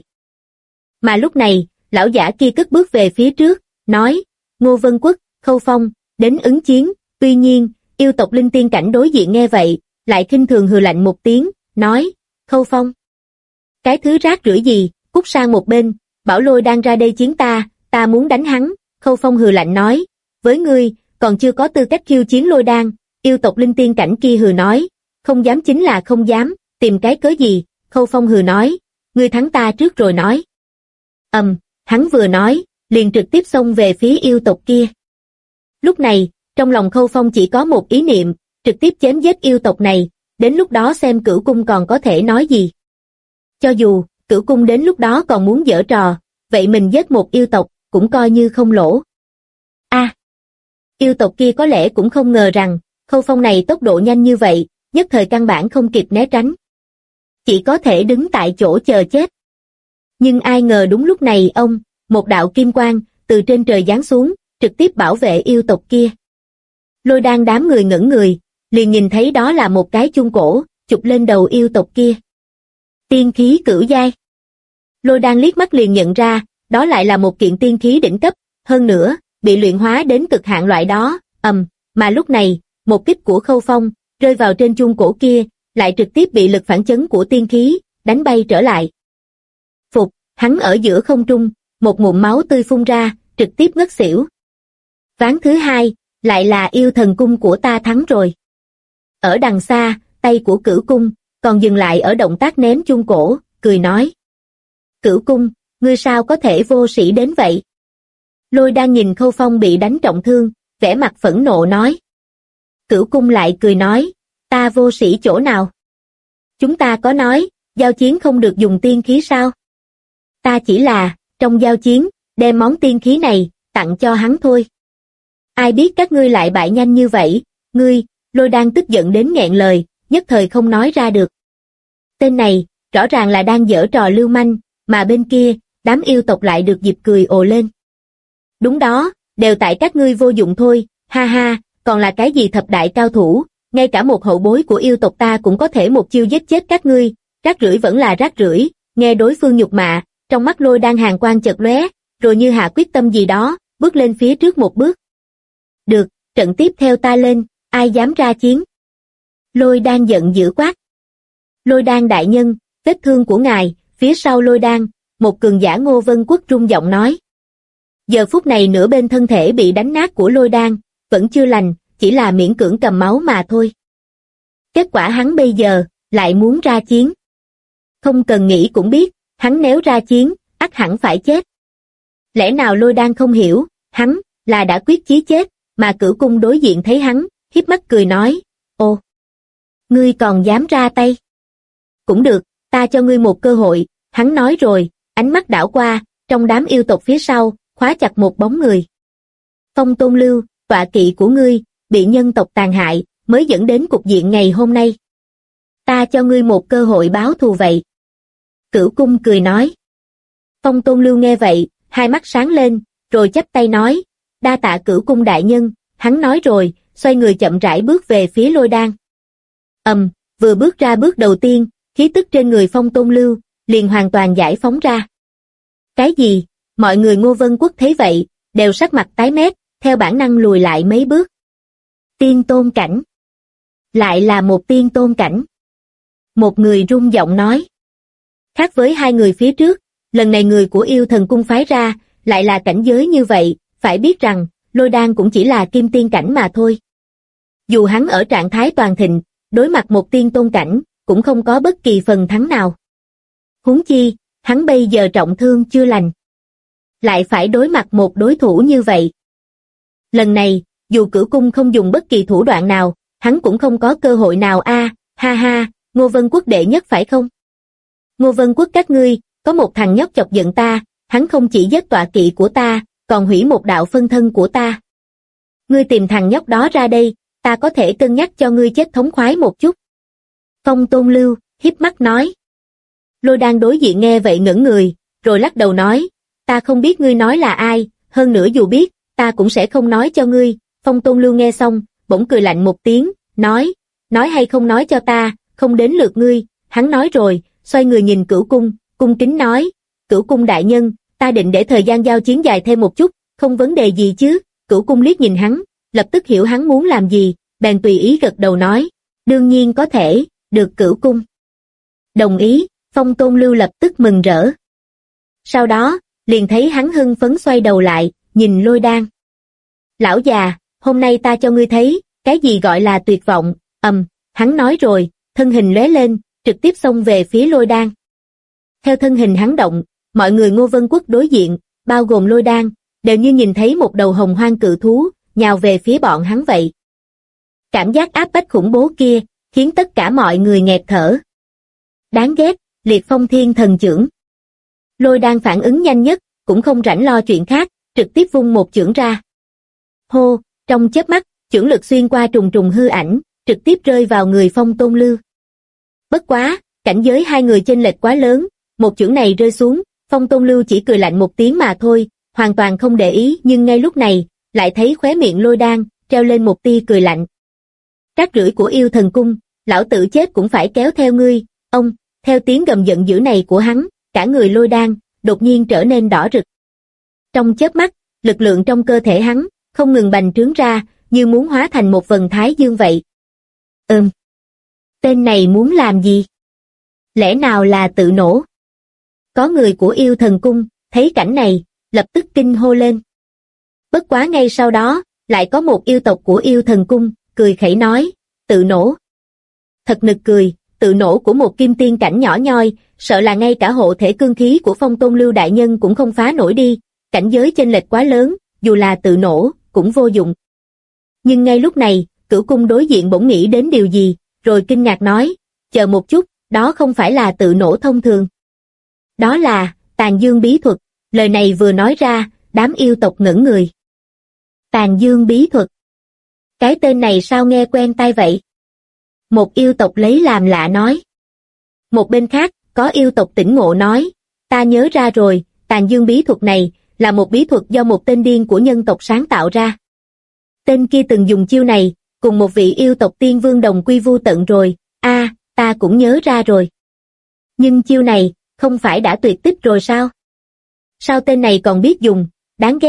Mà lúc này, lão giả kia cất bước về phía trước, nói, Ngô Vân Quốc, Khâu Phong, đến ứng chiến, tuy nhiên, yêu tộc linh tiên cảnh đối diện nghe vậy, lại khinh thường hừ lạnh một tiếng, nói, Khâu Phong. Cái thứ rác rưởi gì, cút sang một bên, bảo Lôi Đan ra đây chiến ta muốn đánh hắn. Khâu Phong hừ lạnh nói, với ngươi, còn chưa có tư cách khiêu chiến Lôi Đan. Yêu tộc linh tiên cảnh kia hừ nói, không dám chính là không dám, tìm cái cớ gì. Khâu Phong hừ nói, ngươi thắng ta trước rồi nói. Hắn vừa nói, liền trực tiếp xông về phía yêu tộc kia. Lúc này, trong lòng Khâu Phong chỉ có một ý niệm, trực tiếp chém giết yêu tộc này, đến lúc đó xem Cửu cung còn có thể nói gì. Cho dù, Cửu cung đến lúc đó còn muốn giở trò, vậy mình giết một yêu tộc, cũng coi như không lỗ. Yêu tộc kia có lẽ cũng không ngờ rằng, Khâu Phong này tốc độ nhanh như vậy, nhất thời căn bản không kịp né tránh. Chỉ có thể đứng tại chỗ chờ chết. Nhưng ai ngờ đúng lúc này một đạo kim quang, từ trên trời giáng xuống, trực tiếp bảo vệ yêu tộc kia. Lôi Đan đám người ngẩn người, liền nhìn thấy đó là một cái chuông cổ, chụp lên đầu yêu tộc kia. Tiên khí cửu giai. Lôi Đan liếc mắt liền nhận ra, đó lại là một kiện tiên khí đỉnh cấp, hơn nữa, bị luyện hóa đến cực hạn loại đó, mà lúc này, một kích của Khâu Phong, rơi vào trên chuông cổ kia, lại trực tiếp bị lực phản chấn của tiên khí, đánh bay trở lại. Phục, hắn ở giữa không trung, một ngụm máu tươi phun ra, trực tiếp ngất xỉu. Ván thứ hai, lại là yêu thần cung của ta thắng rồi. Ở đằng xa, tay của Cửu cung, còn dừng lại ở động tác ném chuông cổ, cười nói. Cửu cung, ngươi sao có thể vô sĩ đến vậy? Lôi Đan nhìn Khâu Phong bị đánh trọng thương, vẻ mặt phẫn nộ nói. Cửu cung lại cười nói, ta vô sĩ chỗ nào? Chúng ta có nói, giao chiến không được dùng tiên khí sao? Ta chỉ là, trong giao chiến, đem món tiên khí này, tặng cho hắn thôi. Ai biết các ngươi lại bại nhanh như vậy, ngươi, Lôi Đan tức giận đến nghẹn lời, nhất thời không nói ra được. Tên này, rõ ràng là đang giở trò lưu manh, mà bên kia, đám yêu tộc lại được dịp cười ồ lên. Đúng đó, đều tại các ngươi vô dụng thôi, ha ha, còn là cái gì thập đại cao thủ, ngay cả một hậu bối của yêu tộc ta cũng có thể một chiêu giết chết các ngươi, rác rưởi vẫn là rác rưởi. Nghe đối phương nhục mạ, trong mắt Lôi Đan hàn quang chợt lóe, rồi như hạ quyết tâm gì đó, bước lên phía trước một bước. Được, trận tiếp theo ta lên, ai dám ra chiến? Lôi Đan giận dữ quát. Lôi Đan đại nhân, vết thương của ngài, phía sau Lôi Đan, một cường giả Ngô Vân Quốc rung giọng nói. Giờ phút này nửa bên thân thể bị đánh nát của Lôi Đan, vẫn chưa lành, chỉ là miễn cưỡng cầm máu mà thôi. Kết quả hắn bây giờ, lại muốn ra chiến. Không cần nghĩ cũng biết, hắn nếu ra chiến, ắt hẳn phải chết. Lẽ nào Lôi Đan không hiểu, hắn, là đã quyết chí chết, mà Cửu Cung đối diện thấy hắn, hiếp mắt cười nói, ô, ngươi còn dám ra tay? Cũng được, ta cho ngươi một cơ hội, hắn nói rồi, ánh mắt đảo qua, trong đám yêu tộc phía sau, khóa chặt một bóng người. Phong Tôn Lưu, tọa kỵ của ngươi, bị nhân tộc tàn hại, mới dẫn đến cục diện ngày hôm nay. Ta cho ngươi một cơ hội báo thù vậy. Cửu Cung cười nói. Phong Tôn Lưu nghe vậy, hai mắt sáng lên, rồi chắp tay nói, đa tạ Cửu Cung đại nhân, hắn nói rồi, xoay người chậm rãi bước về phía Lôi Đan. Vừa bước ra bước đầu tiên, khí tức trên người Phong Tôn Lưu, liền hoàn toàn giải phóng ra. Cái gì? Mọi người Ngô Vân Quốc thấy vậy, đều sắc mặt tái mét, theo bản năng lùi lại mấy bước. Tiên tôn cảnh. Lại là một tiên tôn cảnh. Một người rung giọng nói. Khác với hai người phía trước, lần này người của yêu thần cung phái ra, lại là cảnh giới như vậy, phải biết rằng, Lôi Đan cũng chỉ là kim tiên cảnh mà thôi. Dù hắn ở trạng thái toàn thịnh, đối mặt một tiên tôn cảnh, cũng không có bất kỳ phần thắng nào. Huống chi, hắn bây giờ trọng thương chưa lành. Lại phải đối mặt một đối thủ như vậy. Lần này, dù Cửu Cung không dùng bất kỳ thủ đoạn nào, hắn cũng không có cơ hội nào a. Ha ha, Ngô Vân Quốc đệ nhất phải không? Ngô Vân Quốc các ngươi, có một thằng nhóc chọc giận ta, hắn không chỉ giết tọa kỵ của ta, còn hủy một đạo phân thân của ta. Ngươi tìm thằng nhóc đó ra đây, ta có thể cân nhắc cho ngươi chết thống khoái một chút. Phong Tôn Lưu, híp mắt nói. Lôi Đan đối diện nghe vậy ngẩn người, rồi lắc đầu nói, ta không biết ngươi nói là ai, hơn nữa dù biết, ta cũng sẽ không nói cho ngươi. Phong Tôn Lưu nghe xong, bỗng cười lạnh một tiếng, nói hay không nói cho ta, không đến lượt ngươi. Hắn nói rồi, xoay người nhìn Cửu Cung, cung kính nói, Cửu Cung đại nhân, ta định để thời gian giao chiến dài thêm một chút, không vấn đề gì chứ. Cửu Cung liếc nhìn hắn, lập tức hiểu hắn muốn làm gì, bèn tùy ý gật đầu nói, đương nhiên có thể, được Cửu Cung. Đồng ý, Phong Tôn Lưu lập tức mừng rỡ. Sau đó, liền thấy hắn hưng phấn xoay đầu lại, nhìn Lôi Đan. Lão già, hôm nay ta cho ngươi thấy, cái gì gọi là tuyệt vọng. Hắn nói rồi, thân hình lóe lên, trực tiếp xông về phía Lôi Đan. Theo thân hình hắn động, mọi người Ngô Vân Quốc đối diện, bao gồm Lôi Đan, đều như nhìn thấy một đầu hồng hoang cự thú, nhào về phía bọn hắn vậy. Cảm giác áp bách khủng bố kia, khiến tất cả mọi người nghẹt thở. Đáng ghét, Liệt Phong Thiên Thần Chưởng. Lôi Đan phản ứng nhanh nhất, cũng không rảnh lo chuyện khác, trực tiếp vung một chưởng ra. Hô, trong chớp mắt, chưởng lực xuyên qua trùng trùng hư ảnh, trực tiếp rơi vào người Phong Tôn Lưu. Bất quá, cảnh giới hai người chênh lệch quá lớn, một chưởng này rơi xuống, Phong Tôn Lưu chỉ cười lạnh một tiếng mà thôi, hoàn toàn không để ý, nhưng ngay lúc này, lại thấy khóe miệng Lôi Đan treo lên một tia cười lạnh. Rác rưởi của yêu thần cung, lão tử chết cũng phải kéo theo ngươi. Ông, theo tiếng gầm giận dữ này của hắn, cả người Lôi Đan đột nhiên trở nên đỏ rực. Trong chớp mắt, lực lượng trong cơ thể hắn không ngừng bành trướng ra, như muốn hóa thành một vầng thái dương vậy. Tên này muốn làm gì? Lẽ nào là tự nổ? Có người của yêu thần cung thấy cảnh này, lập tức kinh hô lên. Bất quá ngay sau đó, lại có một yêu tộc của yêu thần cung cười khẩy nói, tự nổ. Thật nực cười, tự nổ của một kim tiên cảnh nhỏ nhoi, sợ là ngay cả hộ thể cương khí của Phong Tôn Lưu đại nhân cũng không phá nổi đi, cảnh giới chênh lệch quá lớn, dù là tự nổ, cũng vô dụng. Nhưng ngay lúc này, Cửu Cung đối diện bỗng nghĩ đến điều gì, rồi kinh ngạc nói, chờ một chút, đó không phải là tự nổ thông thường. Đó là, Tàn Dương bí thuật, lời này vừa nói ra, đám yêu tộc ngẩn người. Tàn Dương bí thuật. Cái tên này sao nghe quen tai vậy? Một yêu tộc lấy làm lạ nói. Một bên khác, có yêu tộc tỉnh ngộ nói, ta nhớ ra rồi, Tàn Dương bí thuật này, là một bí thuật do một tên điên của nhân tộc sáng tạo ra. Tên kia từng dùng chiêu này, cùng một vị yêu tộc tiên vương đồng quy vu tận rồi, ta cũng nhớ ra rồi. Nhưng chiêu này, không phải đã tuyệt tích rồi sao? Sao tên này còn biết dùng, đáng ghét,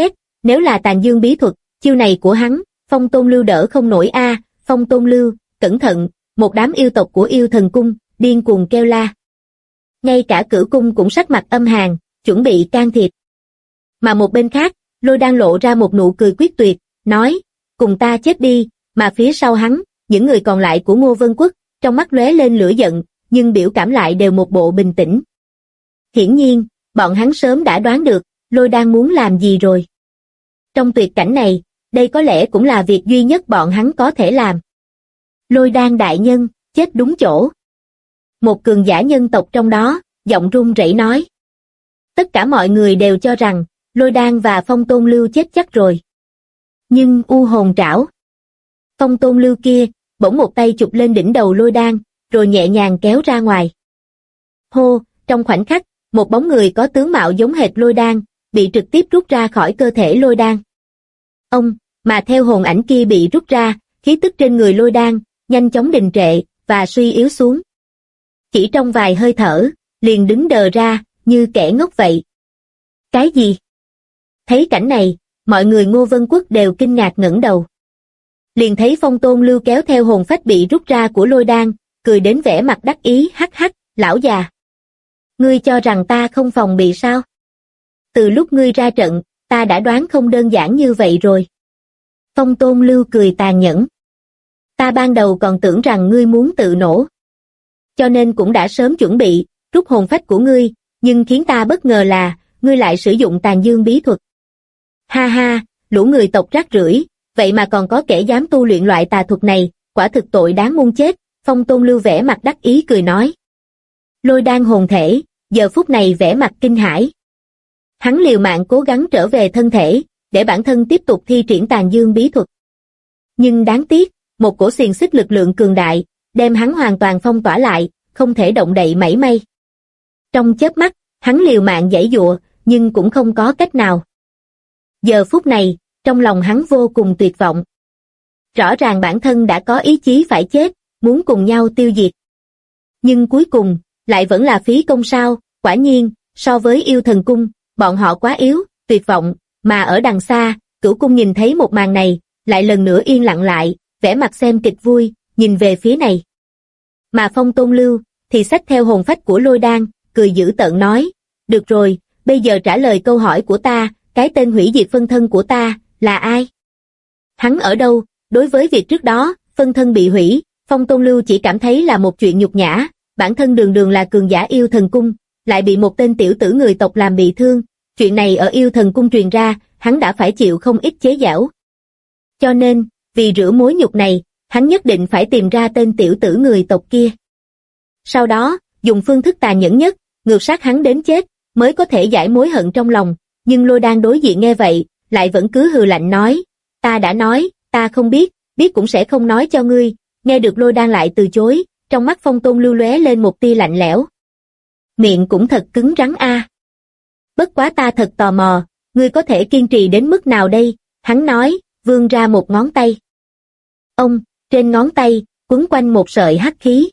Nếu là tàn dương bí thuật, chiêu này của hắn, Phong Tôn Lưu đỡ không nổi a. Phong Tôn Lưu, cẩn thận, một đám yêu tộc của yêu thần cung, điên cuồng kêu la. Ngay cả Cửu cung cũng sắc mặt âm hàn, chuẩn bị can thiệp. Mà một bên khác, Lôi Đan lộ ra một nụ cười quyết tuyệt, nói, cùng ta chết đi, mà phía sau hắn, những người còn lại của Ngô Vân Quốc, trong mắt lóe lên lửa giận, nhưng biểu cảm lại đều một bộ bình tĩnh. Hiển nhiên, bọn hắn sớm đã đoán được, Lôi Đan muốn làm gì rồi. Trong tuyệt cảnh này, đây có lẽ cũng là việc duy nhất bọn hắn có thể làm. Lôi Đan đại nhân, chết đúng chỗ. Một cường giả nhân tộc trong đó, giọng run rẩy nói. Tất cả mọi người đều cho rằng, Lôi Đan và Phong Tôn Lưu chết chắc rồi. Nhưng u hồn trảo. Phong Tôn Lưu kia, bỗng một tay chụp lên đỉnh đầu Lôi Đan, rồi nhẹ nhàng kéo ra ngoài. Hô, trong khoảnh khắc, một bóng người có tướng mạo giống hệt Lôi Đan, bị trực tiếp rút ra khỏi cơ thể Lôi Đan. Mà theo hồn ảnh kia bị rút ra, khí tức trên người Lôi Đan, nhanh chóng đình trệ, và suy yếu xuống. Chỉ trong vài hơi thở, liền đứng đờ ra, như kẻ ngốc vậy. Cái gì? Thấy cảnh này, mọi người Ngô Vân Quốc đều kinh ngạc ngẩng đầu. Liền thấy Phong Tôn Lưu kéo theo hồn phách bị rút ra của Lôi Đan, cười đến vẻ mặt đắc ý, hắc hắc, lão già. Ngươi cho rằng ta không phòng bị sao? Từ lúc ngươi ra trận, ta đã đoán không đơn giản như vậy rồi. Phong Tôn Lưu cười tàn nhẫn. Ta ban đầu còn tưởng rằng ngươi muốn tự nổ. Cho nên cũng đã sớm chuẩn bị, rút hồn phách của ngươi, nhưng khiến ta bất ngờ là, ngươi lại sử dụng tàn dương bí thuật. Ha ha, lũ người tộc rác rưởi, vậy mà còn có kẻ dám tu luyện loại tà thuật này, quả thực tội đáng muôn chết. Phong Tôn Lưu vẻ mặt đắc ý cười nói. Lôi Đan hồn thể, giờ phút này vẻ mặt kinh hãi. Hắn liều mạng cố gắng trở về thân thể, để bản thân tiếp tục thi triển tàn dương bí thuật. Nhưng đáng tiếc, một cổ xiềng xích lực lượng cường đại, đem hắn hoàn toàn phong tỏa lại, không thể động đậy mảy may. Trong chớp mắt, hắn liều mạng giãy giụa, nhưng cũng không có cách nào. Giờ phút này, trong lòng hắn vô cùng tuyệt vọng. Rõ ràng bản thân đã có ý chí phải chết, muốn cùng nhau tiêu diệt. Nhưng cuối cùng, lại vẫn là phí công sao, quả nhiên, so với yêu thần cung, bọn họ quá yếu, tuyệt vọng, mà ở đằng xa, Cửu cung nhìn thấy một màn này, lại lần nữa yên lặng lại, vẻ mặt xem kịch vui, nhìn về phía này. Mà Phong Tôn Lưu, thì xách theo hồn phách của Lôi Đan, cười dữ tợn nói, được rồi, bây giờ trả lời câu hỏi của ta, cái tên hủy diệt phân thân của ta, là ai? Hắn ở đâu? Đối với việc trước đó, phân thân bị hủy, Phong Tôn Lưu chỉ cảm thấy là một chuyện nhục nhã, bản thân đường đường là cường giả yêu thần cung, lại bị một tên tiểu tử người tộc làm bị thương, chuyện này ở yêu thần cung truyền ra, hắn đã phải chịu không ít chế giễu. Cho nên, vì rửa mối nhục này, hắn nhất định phải tìm ra tên tiểu tử người tộc kia. Sau đó, dùng phương thức tàn nhẫn nhất, ngược sát hắn đến chết, mới có thể giải mối hận trong lòng, nhưng Lôi Đan đối diện nghe vậy, lại vẫn cứ hừ lạnh nói, ta đã nói, ta không biết, biết cũng sẽ không nói cho ngươi. Nghe được Lôi Đan lại từ chối, trong mắt Phong Tôn Lưu lóe lên một tia lạnh lẽo. Miệng cũng thật cứng rắn a. Bất quá ta thật tò mò, ngươi có thể kiên trì đến mức nào đây? Hắn nói, vươn ra một ngón tay. Trên ngón tay, quấn quanh một sợi hắc khí.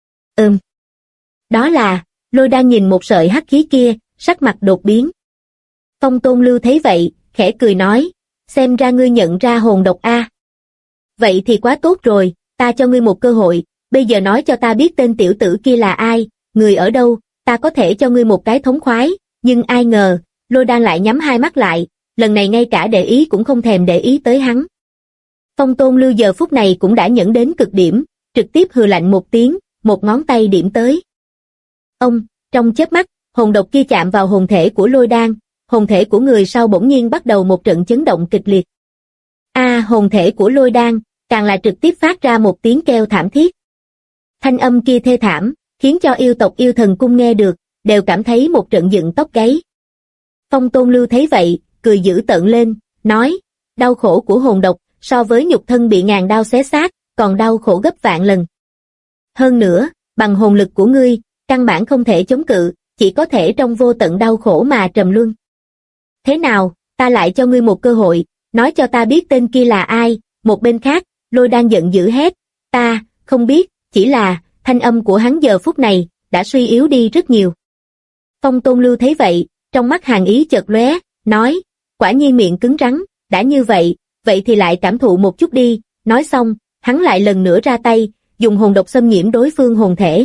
Đó là, Lôi Đan nhìn một sợi hắc khí kia, sắc mặt đột biến. Phong Tôn Lưu thấy vậy, khẽ cười nói, xem ra ngươi nhận ra hồn độc a. Vậy thì quá tốt rồi, ta cho ngươi một cơ hội, bây giờ nói cho ta biết tên tiểu tử kia là ai, người ở đâu, ta có thể cho ngươi một cái thống khoái, nhưng ai ngờ, Lôi Đan lại nhắm hai mắt lại, lần này ngay cả để ý cũng không thèm để ý tới hắn. Phong Tôn Lưu giờ phút này cũng đã nhẫn đến cực điểm, trực tiếp hừ lạnh một tiếng, một ngón tay điểm tới. Trong chớp mắt, hồn độc kia chạm vào hồn thể của Lôi Đan, hồn thể của người sau bỗng nhiên bắt đầu một trận chấn động kịch liệt. Hồn thể của Lôi Đan, càng là trực tiếp phát ra một tiếng kêu thảm thiết. Thanh âm kia thê thảm, khiến cho yêu tộc yêu thần cung nghe được, đều cảm thấy một trận dựng tóc gáy. Phong Tôn Lưu thấy vậy, cười dữ tợn lên, nói, đau khổ của hồn độc, so với nhục thân bị ngàn đao xé xác, còn đau khổ gấp vạn lần. Hơn nữa, bằng hồn lực của ngươi, căn bản không thể chống cự, chỉ có thể trong vô tận đau khổ mà trầm luân. Thế nào, ta lại cho ngươi một cơ hội, nói cho ta biết tên kia là ai. Một bên khác, Lôi Đan giận dữ hét, ta, không biết, chỉ là, thanh âm của hắn giờ phút này, đã suy yếu đi rất nhiều. Phong Tôn Lưu thấy vậy, trong mắt hàn ý chợt lóe, nói, quả nhiên miệng cứng rắn, đã như vậy, vậy thì lại cảm thụ một chút đi, nói xong, hắn lại lần nữa ra tay, dùng hồn độc xâm nhiễm đối phương hồn thể.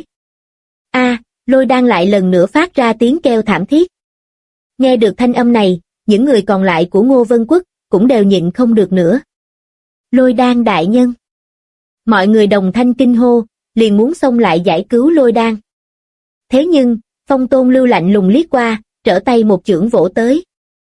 Lôi đan lại lần nữa phát ra tiếng kêu thảm thiết. Nghe được thanh âm này, những người còn lại của Ngô Vân Quốc cũng đều nhịn không được nữa. Lôi đan đại nhân. Mọi người đồng thanh kinh hô, liền muốn xông lại giải cứu lôi đan. Thế nhưng, Phong Tôn Lưu lạnh lùng liếc qua, trở tay một chưởng vỗ tới.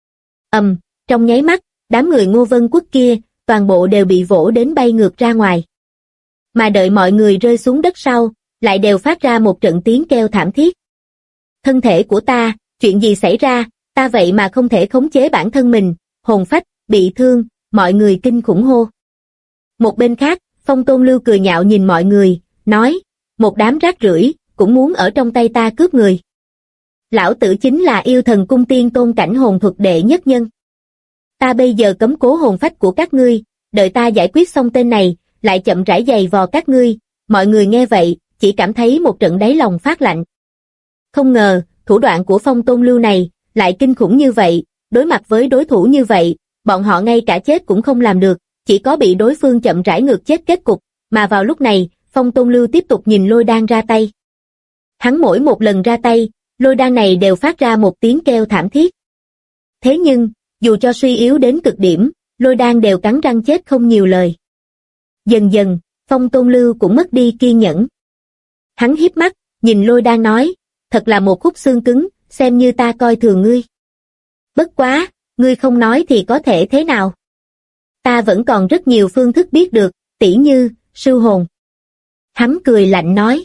Trong nháy mắt, đám người Ngô Vân Quốc kia, toàn bộ đều bị vỗ đến bay ngược ra ngoài. Mà đợi mọi người rơi xuống đất sau, lại đều phát ra một trận tiếng kêu thảm thiết. Thân thể của ta, chuyện gì xảy ra, ta vậy mà không thể khống chế bản thân mình, hồn phách, bị thương, mọi người kinh khủng hô. Một bên khác, Phong Tôn Lưu cười nhạo nhìn mọi người, nói, một đám rác rưởi, cũng muốn ở trong tay ta cướp người. Lão tử chính là yêu thần cung tiên tôn cảnh hồn thuật đệ nhất nhân. Ta bây giờ cấm cố hồn phách của các ngươi, đợi ta giải quyết xong tên này, lại chậm rãi giày vò các ngươi. Mọi người nghe vậy, chỉ cảm thấy một trận đáy lòng phát lạnh. Không ngờ, thủ đoạn của Phong Tôn Lưu này, lại kinh khủng như vậy, đối mặt với đối thủ như vậy, bọn họ ngay cả chết cũng không làm được, chỉ có bị đối phương chậm rãi ngược chết kết cục, mà vào lúc này, Phong Tôn Lưu tiếp tục nhìn lôi đan ra tay. Hắn mỗi một lần ra tay, lôi đan này đều phát ra một tiếng kêu thảm thiết. Thế nhưng, dù cho suy yếu đến cực điểm, lôi đan đều cắn răng chết không nhiều lời. Dần dần, Phong Tôn Lưu cũng mất đi kiên nhẫn. Hắn híp mắt, nhìn lôi đan nói, thật là một khúc xương cứng, xem như ta coi thường ngươi. Bất quá, ngươi không nói thì có thể thế nào? Ta vẫn còn rất nhiều phương thức biết được, tỉ như, sư hồn. Hắn cười lạnh nói.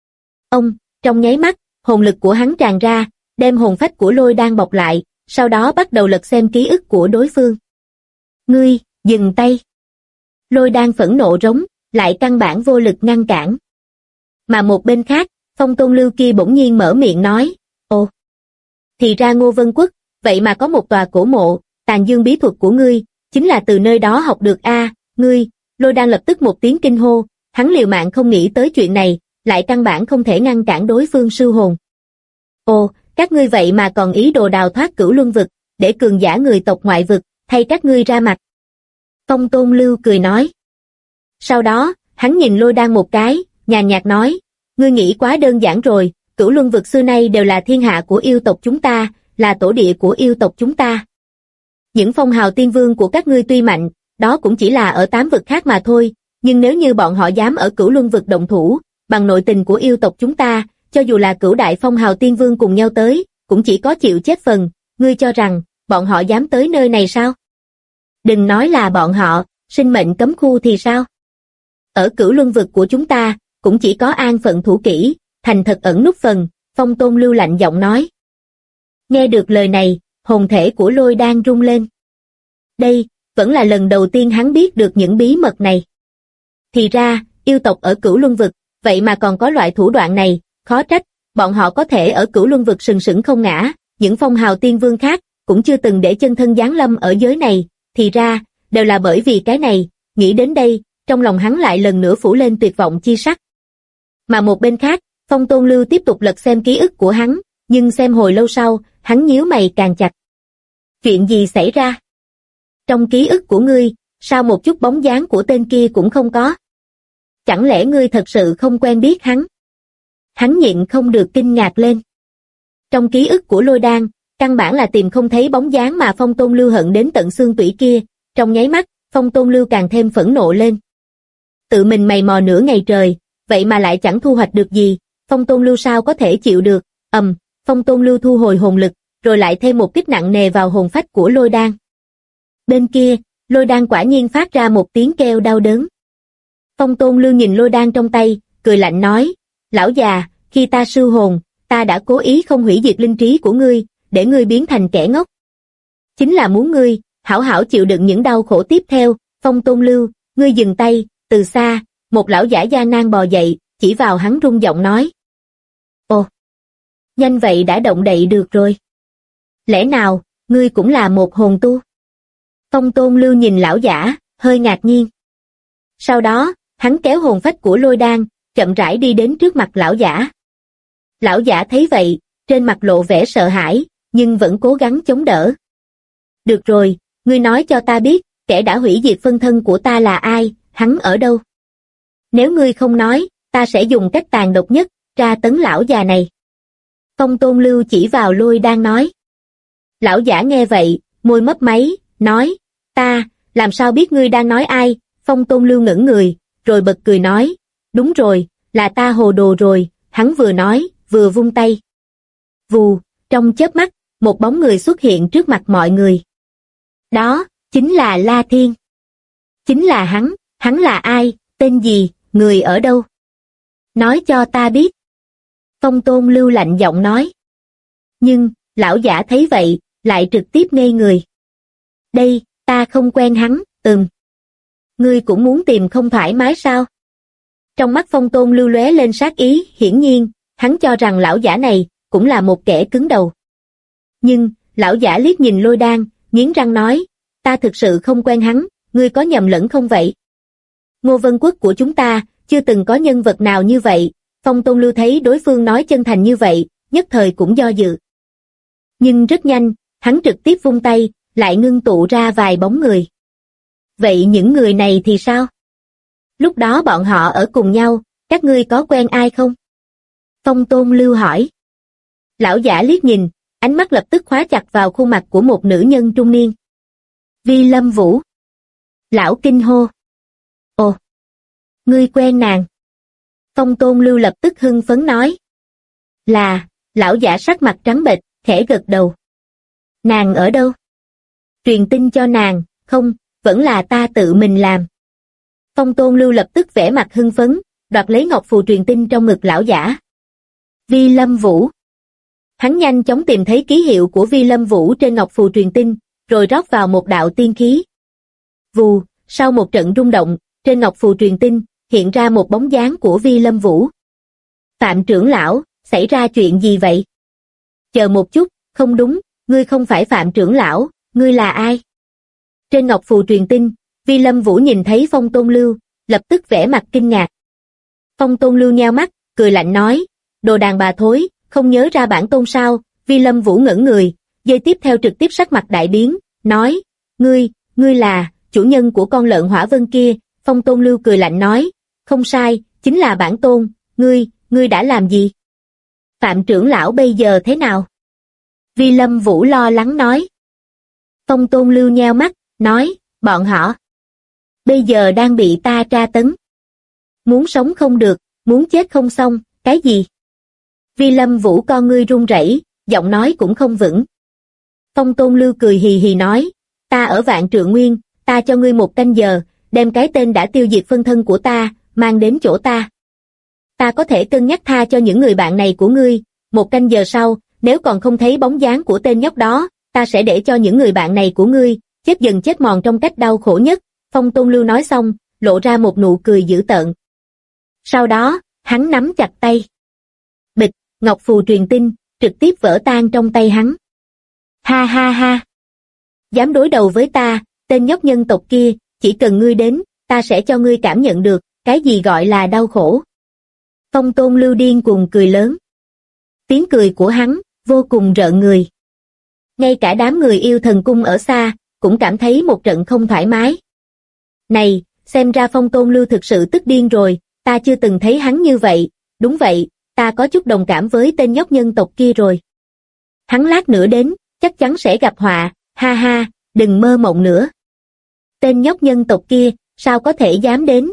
Trong nháy mắt, hồn lực của hắn tràn ra, đem hồn phách của lôi đan bọc lại, sau đó bắt đầu lật xem ký ức của đối phương. Ngươi, dừng tay. Lôi đan phẫn nộ rống, lại căn bản vô lực ngăn cản. Mà một bên khác, Phong Tôn Lưu kia bỗng nhiên mở miệng nói, ồ, thì ra Ngô Vân Quốc, vậy mà có một tòa cổ mộ, tàn dương bí thuật của ngươi, chính là từ nơi đó học được ngươi, lôi đan lập tức một tiếng kinh hô, hắn liều mạng không nghĩ tới chuyện này, lại căn bản không thể ngăn cản đối phương sư hồn. Ồ, các ngươi vậy mà còn ý đồ đào thoát Cửu Luân vực, để cường giả người tộc ngoại vực, thay các ngươi ra mặt. Phong Tôn Lưu cười nói. Sau đó, hắn nhìn lôi đan một cái, nhàn nhạt nói, ngươi nghĩ quá đơn giản rồi, Cửu Luân vực xưa nay đều là thiên hạ của yêu tộc chúng ta, là tổ địa của yêu tộc chúng ta. Những phong hào tiên vương của các ngươi tuy mạnh, đó cũng chỉ là ở 8 vực khác mà thôi, nhưng nếu như bọn họ dám ở Cửu Luân vực động thủ, bằng nội tình của yêu tộc chúng ta, cho dù là cửu đại phong hào tiên vương cùng nhau tới, cũng chỉ có chịu chết phần, ngươi cho rằng, bọn họ dám tới nơi này sao? Đừng nói là bọn họ, sinh mệnh cấm khu thì sao? Ở Cửu Luân vực của chúng ta, cũng chỉ có an phận thủ kỹ, thành thật ẩn núp phần, Phong Tôn Lưu lạnh giọng nói. Nghe được lời này, hồn thể của lôi đan rung lên. Đây, vẫn là lần đầu tiên hắn biết được những bí mật này. Thì ra, yêu tộc ở Cửu Luân vực, vậy mà còn có loại thủ đoạn này, khó trách, bọn họ có thể ở Cửu Luân vực sừng sững không ngã, những phong hào tiên vương khác, cũng chưa từng để chân thân giáng lâm ở giới này, thì ra, đều là bởi vì cái này, nghĩ đến đây, trong lòng hắn lại lần nữa phủ lên tuyệt vọng chi sắc. Mà một bên khác, Phong Tôn Lưu tiếp tục lật xem ký ức của hắn, nhưng xem hồi lâu sau, hắn nhíu mày càng chặt. Chuyện gì xảy ra? Trong ký ức của ngươi, sao một chút bóng dáng của tên kia cũng không có? Chẳng lẽ ngươi thật sự không quen biết hắn? Hắn nhịn không được kinh ngạc lên. Trong ký ức của lôi đan, căn bản là tìm không thấy bóng dáng mà Phong Tôn Lưu hận đến tận xương tủy kia, trong nháy mắt, Phong Tôn Lưu càng thêm phẫn nộ lên. Tự mình mày mò nửa ngày trời, vậy mà lại chẳng thu hoạch được gì, Phong Tôn Lưu sao có thể chịu được, Phong Tôn Lưu thu hồi hồn lực, rồi lại thêm một kích nặng nề vào hồn phách của lôi đan. Bên kia, lôi đan quả nhiên phát ra một tiếng kêu đau đớn. Phong Tôn Lưu nhìn lôi đan trong tay, cười lạnh nói, lão già, khi ta sư hồn, ta đã cố ý không hủy diệt linh trí của ngươi, để ngươi biến thành kẻ ngốc. Chính là muốn ngươi, hảo hảo chịu đựng những đau khổ tiếp theo. Phong Tôn Lưu, ngươi dừng tay. Từ xa, một lão giả gian nan bò dậy, chỉ vào hắn rung giọng nói. Ồ, nhanh vậy đã động đậy được rồi. Lẽ nào, ngươi cũng là một hồn tu? Phong Tôn Lưu nhìn lão giả, hơi ngạc nhiên. Sau đó, hắn kéo hồn phách của lôi đan, chậm rãi đi đến trước mặt lão giả. Lão giả thấy vậy, trên mặt lộ vẻ sợ hãi, nhưng vẫn cố gắng chống đỡ. Được rồi, ngươi nói cho ta biết, kẻ đã hủy diệt phân thân của ta là ai, hắn ở đâu? Nếu ngươi không nói, ta sẽ dùng cách tàn độc nhất, tra tấn lão già này. Phong Tôn Lưu chỉ vào Lôi Đan nói. Lão giả nghe vậy, môi mấp máy, nói, ta, làm sao biết ngươi đang nói ai? Phong Tôn Lưu ngẩn người, rồi bật cười nói, đúng rồi, là ta hồ đồ rồi, hắn vừa nói, vừa vung tay. Vù, trong chớp mắt, một bóng người xuất hiện trước mặt mọi người. Đó, chính là La Thiên. Chính là hắn là ai, tên gì, người ở đâu? Nói cho ta biết. Phong Tôn Lưu lạnh giọng nói. Nhưng, lão giả thấy vậy, lại trực tiếp ngây người. Đây, ta không quen hắn, Ngươi cũng muốn tìm không thoải mái sao? Trong mắt Phong Tôn Lưu lóe lên sát ý, hiển nhiên, hắn cho rằng lão giả này, cũng là một kẻ cứng đầu. Nhưng, lão giả liếc nhìn Lôi Đan, nghiến răng nói, ta thực sự không quen hắn, ngươi có nhầm lẫn không vậy? Ngô Vân Quốc của chúng ta, chưa từng có nhân vật nào như vậy. Phong Tôn Lưu thấy đối phương nói chân thành như vậy, nhất thời cũng do dự. Nhưng rất nhanh, hắn trực tiếp vung tay, lại ngưng tụ ra vài bóng người. Vậy những người này thì sao? Lúc đó bọn họ ở cùng nhau, các ngươi có quen ai không? Phong Tôn Lưu hỏi. Lão giả liếc nhìn, ánh mắt lập tức khóa chặt vào khuôn mặt của một nữ nhân trung niên. Vi Lâm Vũ. Lão kinh hô. Ồ, ngươi quen nàng. Phong Tôn Lưu lập tức hưng phấn nói. Là, lão giả sắc mặt trắng bệch, khẽ gật đầu. Nàng ở đâu? Truyền tin cho nàng, không, vẫn là ta tự mình làm. Phong Tôn Lưu lập tức vẻ mặt hưng phấn, đoạt lấy ngọc phù truyền tin trong ngực lão giả. Vi Lâm Vũ. Hắn nhanh chóng tìm thấy ký hiệu của Vi Lâm Vũ trên ngọc phù truyền tin, rồi rót vào một đạo tiên khí. Vù, sau một trận rung động, trên ngọc phù truyền tin, hiện ra một bóng dáng của Vi Lâm Vũ. Phạm trưởng lão, xảy ra chuyện gì vậy? Chờ một chút, không đúng, ngươi không phải Phạm trưởng lão, ngươi là ai? Trên ngọc phù truyền tin, Vi Lâm Vũ nhìn thấy Phong Tôn Lưu, lập tức vẻ mặt kinh ngạc. Phong Tôn Lưu nheo mắt, cười lạnh nói, đồ đàn bà thối, không nhớ ra bản tôn sao? Vi Lâm Vũ ngẩn người, giây tiếp theo trực tiếp sắc mặt đại biến, nói, ngươi là chủ nhân của con lợn hỏa vân kia. Phong Tôn Lưu cười lạnh nói, không sai, chính là bản tôn, ngươi đã làm gì? Phạm trưởng lão bây giờ thế nào? Vi Lâm Vũ lo lắng nói. Phong Tôn Lưu nheo mắt, nói, bọn họ bây giờ đang bị ta tra tấn. Muốn sống không được, muốn chết không xong, cái gì? Vi Lâm Vũ con ngươi run rẩy, giọng nói cũng không vững. Phong Tôn Lưu cười hì hì nói, ta ở Vạn Trượng Nguyên, ta cho ngươi 1 canh giờ, đem cái tên đã tiêu diệt phân thân của ta, mang đến chỗ ta. Ta có thể cân nhắc tha cho những người bạn này của ngươi, 1 canh giờ sau, nếu còn không thấy bóng dáng của tên nhóc đó, ta sẽ để cho những người bạn này của ngươi, chết dần chết mòn trong cách đau khổ nhất. Phong Tôn Lưu nói xong, lộ ra một nụ cười dữ tợn. Sau đó, hắn nắm chặt tay. Bịch, ngọc phù truyền tin, trực tiếp vỡ tan trong tay hắn. Ha ha ha. Dám đối đầu với ta, tên nhóc nhân tộc kia, chỉ cần ngươi đến, ta sẽ cho ngươi cảm nhận được, cái gì gọi là đau khổ. Phong Tôn Lưu điên cuồng cười lớn. Tiếng cười của hắn, vô cùng rợn người. Ngay cả đám người yêu thần cung ở xa, cũng cảm thấy một trận không thoải mái. Này, xem ra Phong Tôn Lưu thực sự tức điên rồi, ta chưa từng thấy hắn như vậy, đúng vậy, ta có chút đồng cảm với tên nhóc nhân tộc kia rồi. Hắn lát nữa đến, chắc chắn sẽ gặp họa, ha ha, đừng mơ mộng nữa. Tên nhóc nhân tộc kia, sao có thể dám đến,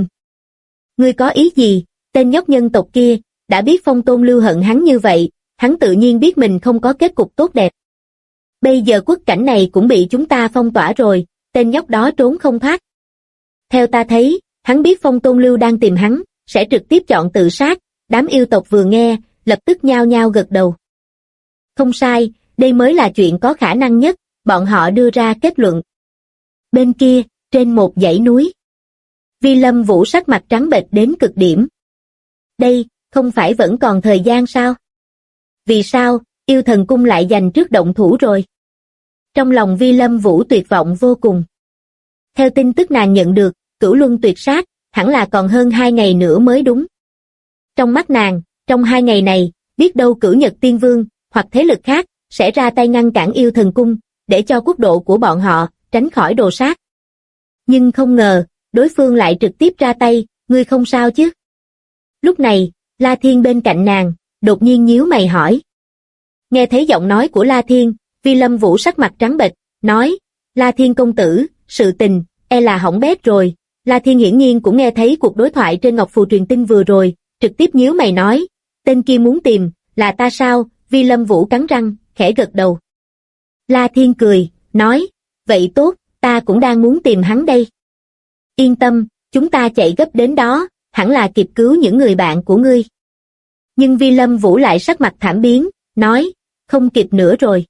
Ngươi có ý gì? Tên nhóc nhân tộc kia, đã biết Phong Tôn Lưu hận hắn như vậy, hắn tự nhiên biết mình không có kết cục tốt đẹp. Bây giờ quốc cảnh này cũng bị chúng ta phong tỏa rồi, tên nhóc đó trốn không thoát. Theo ta thấy, hắn biết Phong Tôn Lưu đang tìm hắn, sẽ trực tiếp chọn tự sát. Đám yêu tộc vừa nghe, lập tức nhao nhao gật đầu. Không sai, đây mới là chuyện có khả năng nhất, bọn họ đưa ra kết luận. Bên kia, trên một dãy núi, Vi Lâm Vũ sắc mặt trắng bệch đến cực điểm. Đây, không phải vẫn còn thời gian sao? Vì sao, yêu thần cung lại giành trước động thủ rồi? Trong lòng Vi Lâm Vũ tuyệt vọng vô cùng. Theo tin tức nàng nhận được, cửu luân tuyệt sát, hẳn là còn hơn 2 ngày nữa mới đúng. Trong mắt nàng, trong 2 ngày này, biết đâu Cửu Nhật Tiên Vương, hoặc thế lực khác, sẽ ra tay ngăn cản yêu thần cung, để cho quốc độ của bọn họ tránh khỏi đồ sát. Nhưng không ngờ, đối phương lại trực tiếp ra tay, ngươi không sao chứ? Lúc này, La Thiên bên cạnh nàng, đột nhiên nhíu mày hỏi. Nghe thấy giọng nói của La Thiên, Vi Lâm Vũ sắc mặt trắng bệch, nói, La Thiên công tử, sự tình, là hỏng bét rồi. La Thiên hiển nhiên cũng nghe thấy cuộc đối thoại trên Ngọc Phù truyền tin vừa rồi, trực tiếp nhíu mày nói, tên kia muốn tìm, là ta sao? Vi Lâm Vũ cắn răng, khẽ gật đầu. La Thiên cười, nói, vậy tốt, ta cũng đang muốn tìm hắn đây. Yên tâm, chúng ta chạy gấp đến đó, hẳn là kịp cứu những người bạn của ngươi. Nhưng Vi Lâm Vũ lại sắc mặt thảm biến, nói, không kịp nữa rồi.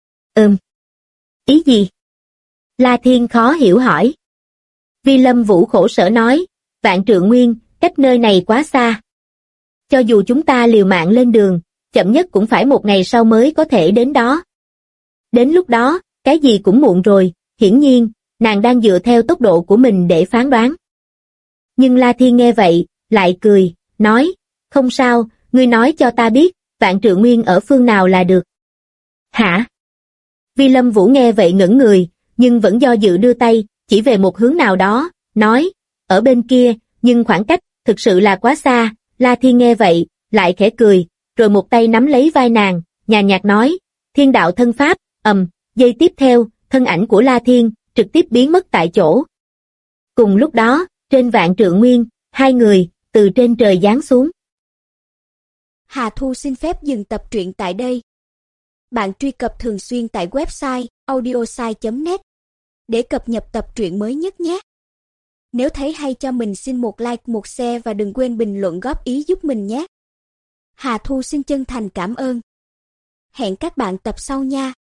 Ý gì? La Thiên khó hiểu hỏi. Vi Lâm Vũ khổ sở nói, Vạn Trượng Nguyên, cách nơi này quá xa. Cho dù chúng ta liều mạng lên đường, chậm nhất cũng phải 1 ngày sau mới có thể đến đó. Đến lúc đó, cái gì cũng muộn rồi, hiển nhiên, nàng đang dựa theo tốc độ của mình để phán đoán. Nhưng La Thiên nghe vậy, lại cười, nói, không sao, ngươi nói cho ta biết, Vạn Trượng Nguyên ở phương nào là được. Hả? Vi Lâm Vũ nghe vậy ngẩn người, nhưng vẫn do dự đưa tay, chỉ về một hướng nào đó, nói, ở bên kia, nhưng khoảng cách, thực sự là quá xa. La Thiên nghe vậy, lại khẽ cười, rồi một tay nắm lấy vai nàng, nhàn nhạt nói, Thiên đạo thân pháp, giây tiếp theo, thân ảnh của La Thiên, trực tiếp biến mất tại chỗ. Cùng lúc đó, trên Vạn Trượng Nguyên, 2 người, từ trên trời giáng xuống. Hà Thu xin phép dừng tập truyện tại đây. Bạn truy cập thường xuyên tại website audiosai.net để cập nhật tập truyện mới nhất nhé. Nếu thấy hay cho mình xin một like, một share và đừng quên bình luận góp ý giúp mình nhé. Hà Thu xin chân thành cảm ơn. Hẹn các bạn tập sau nha.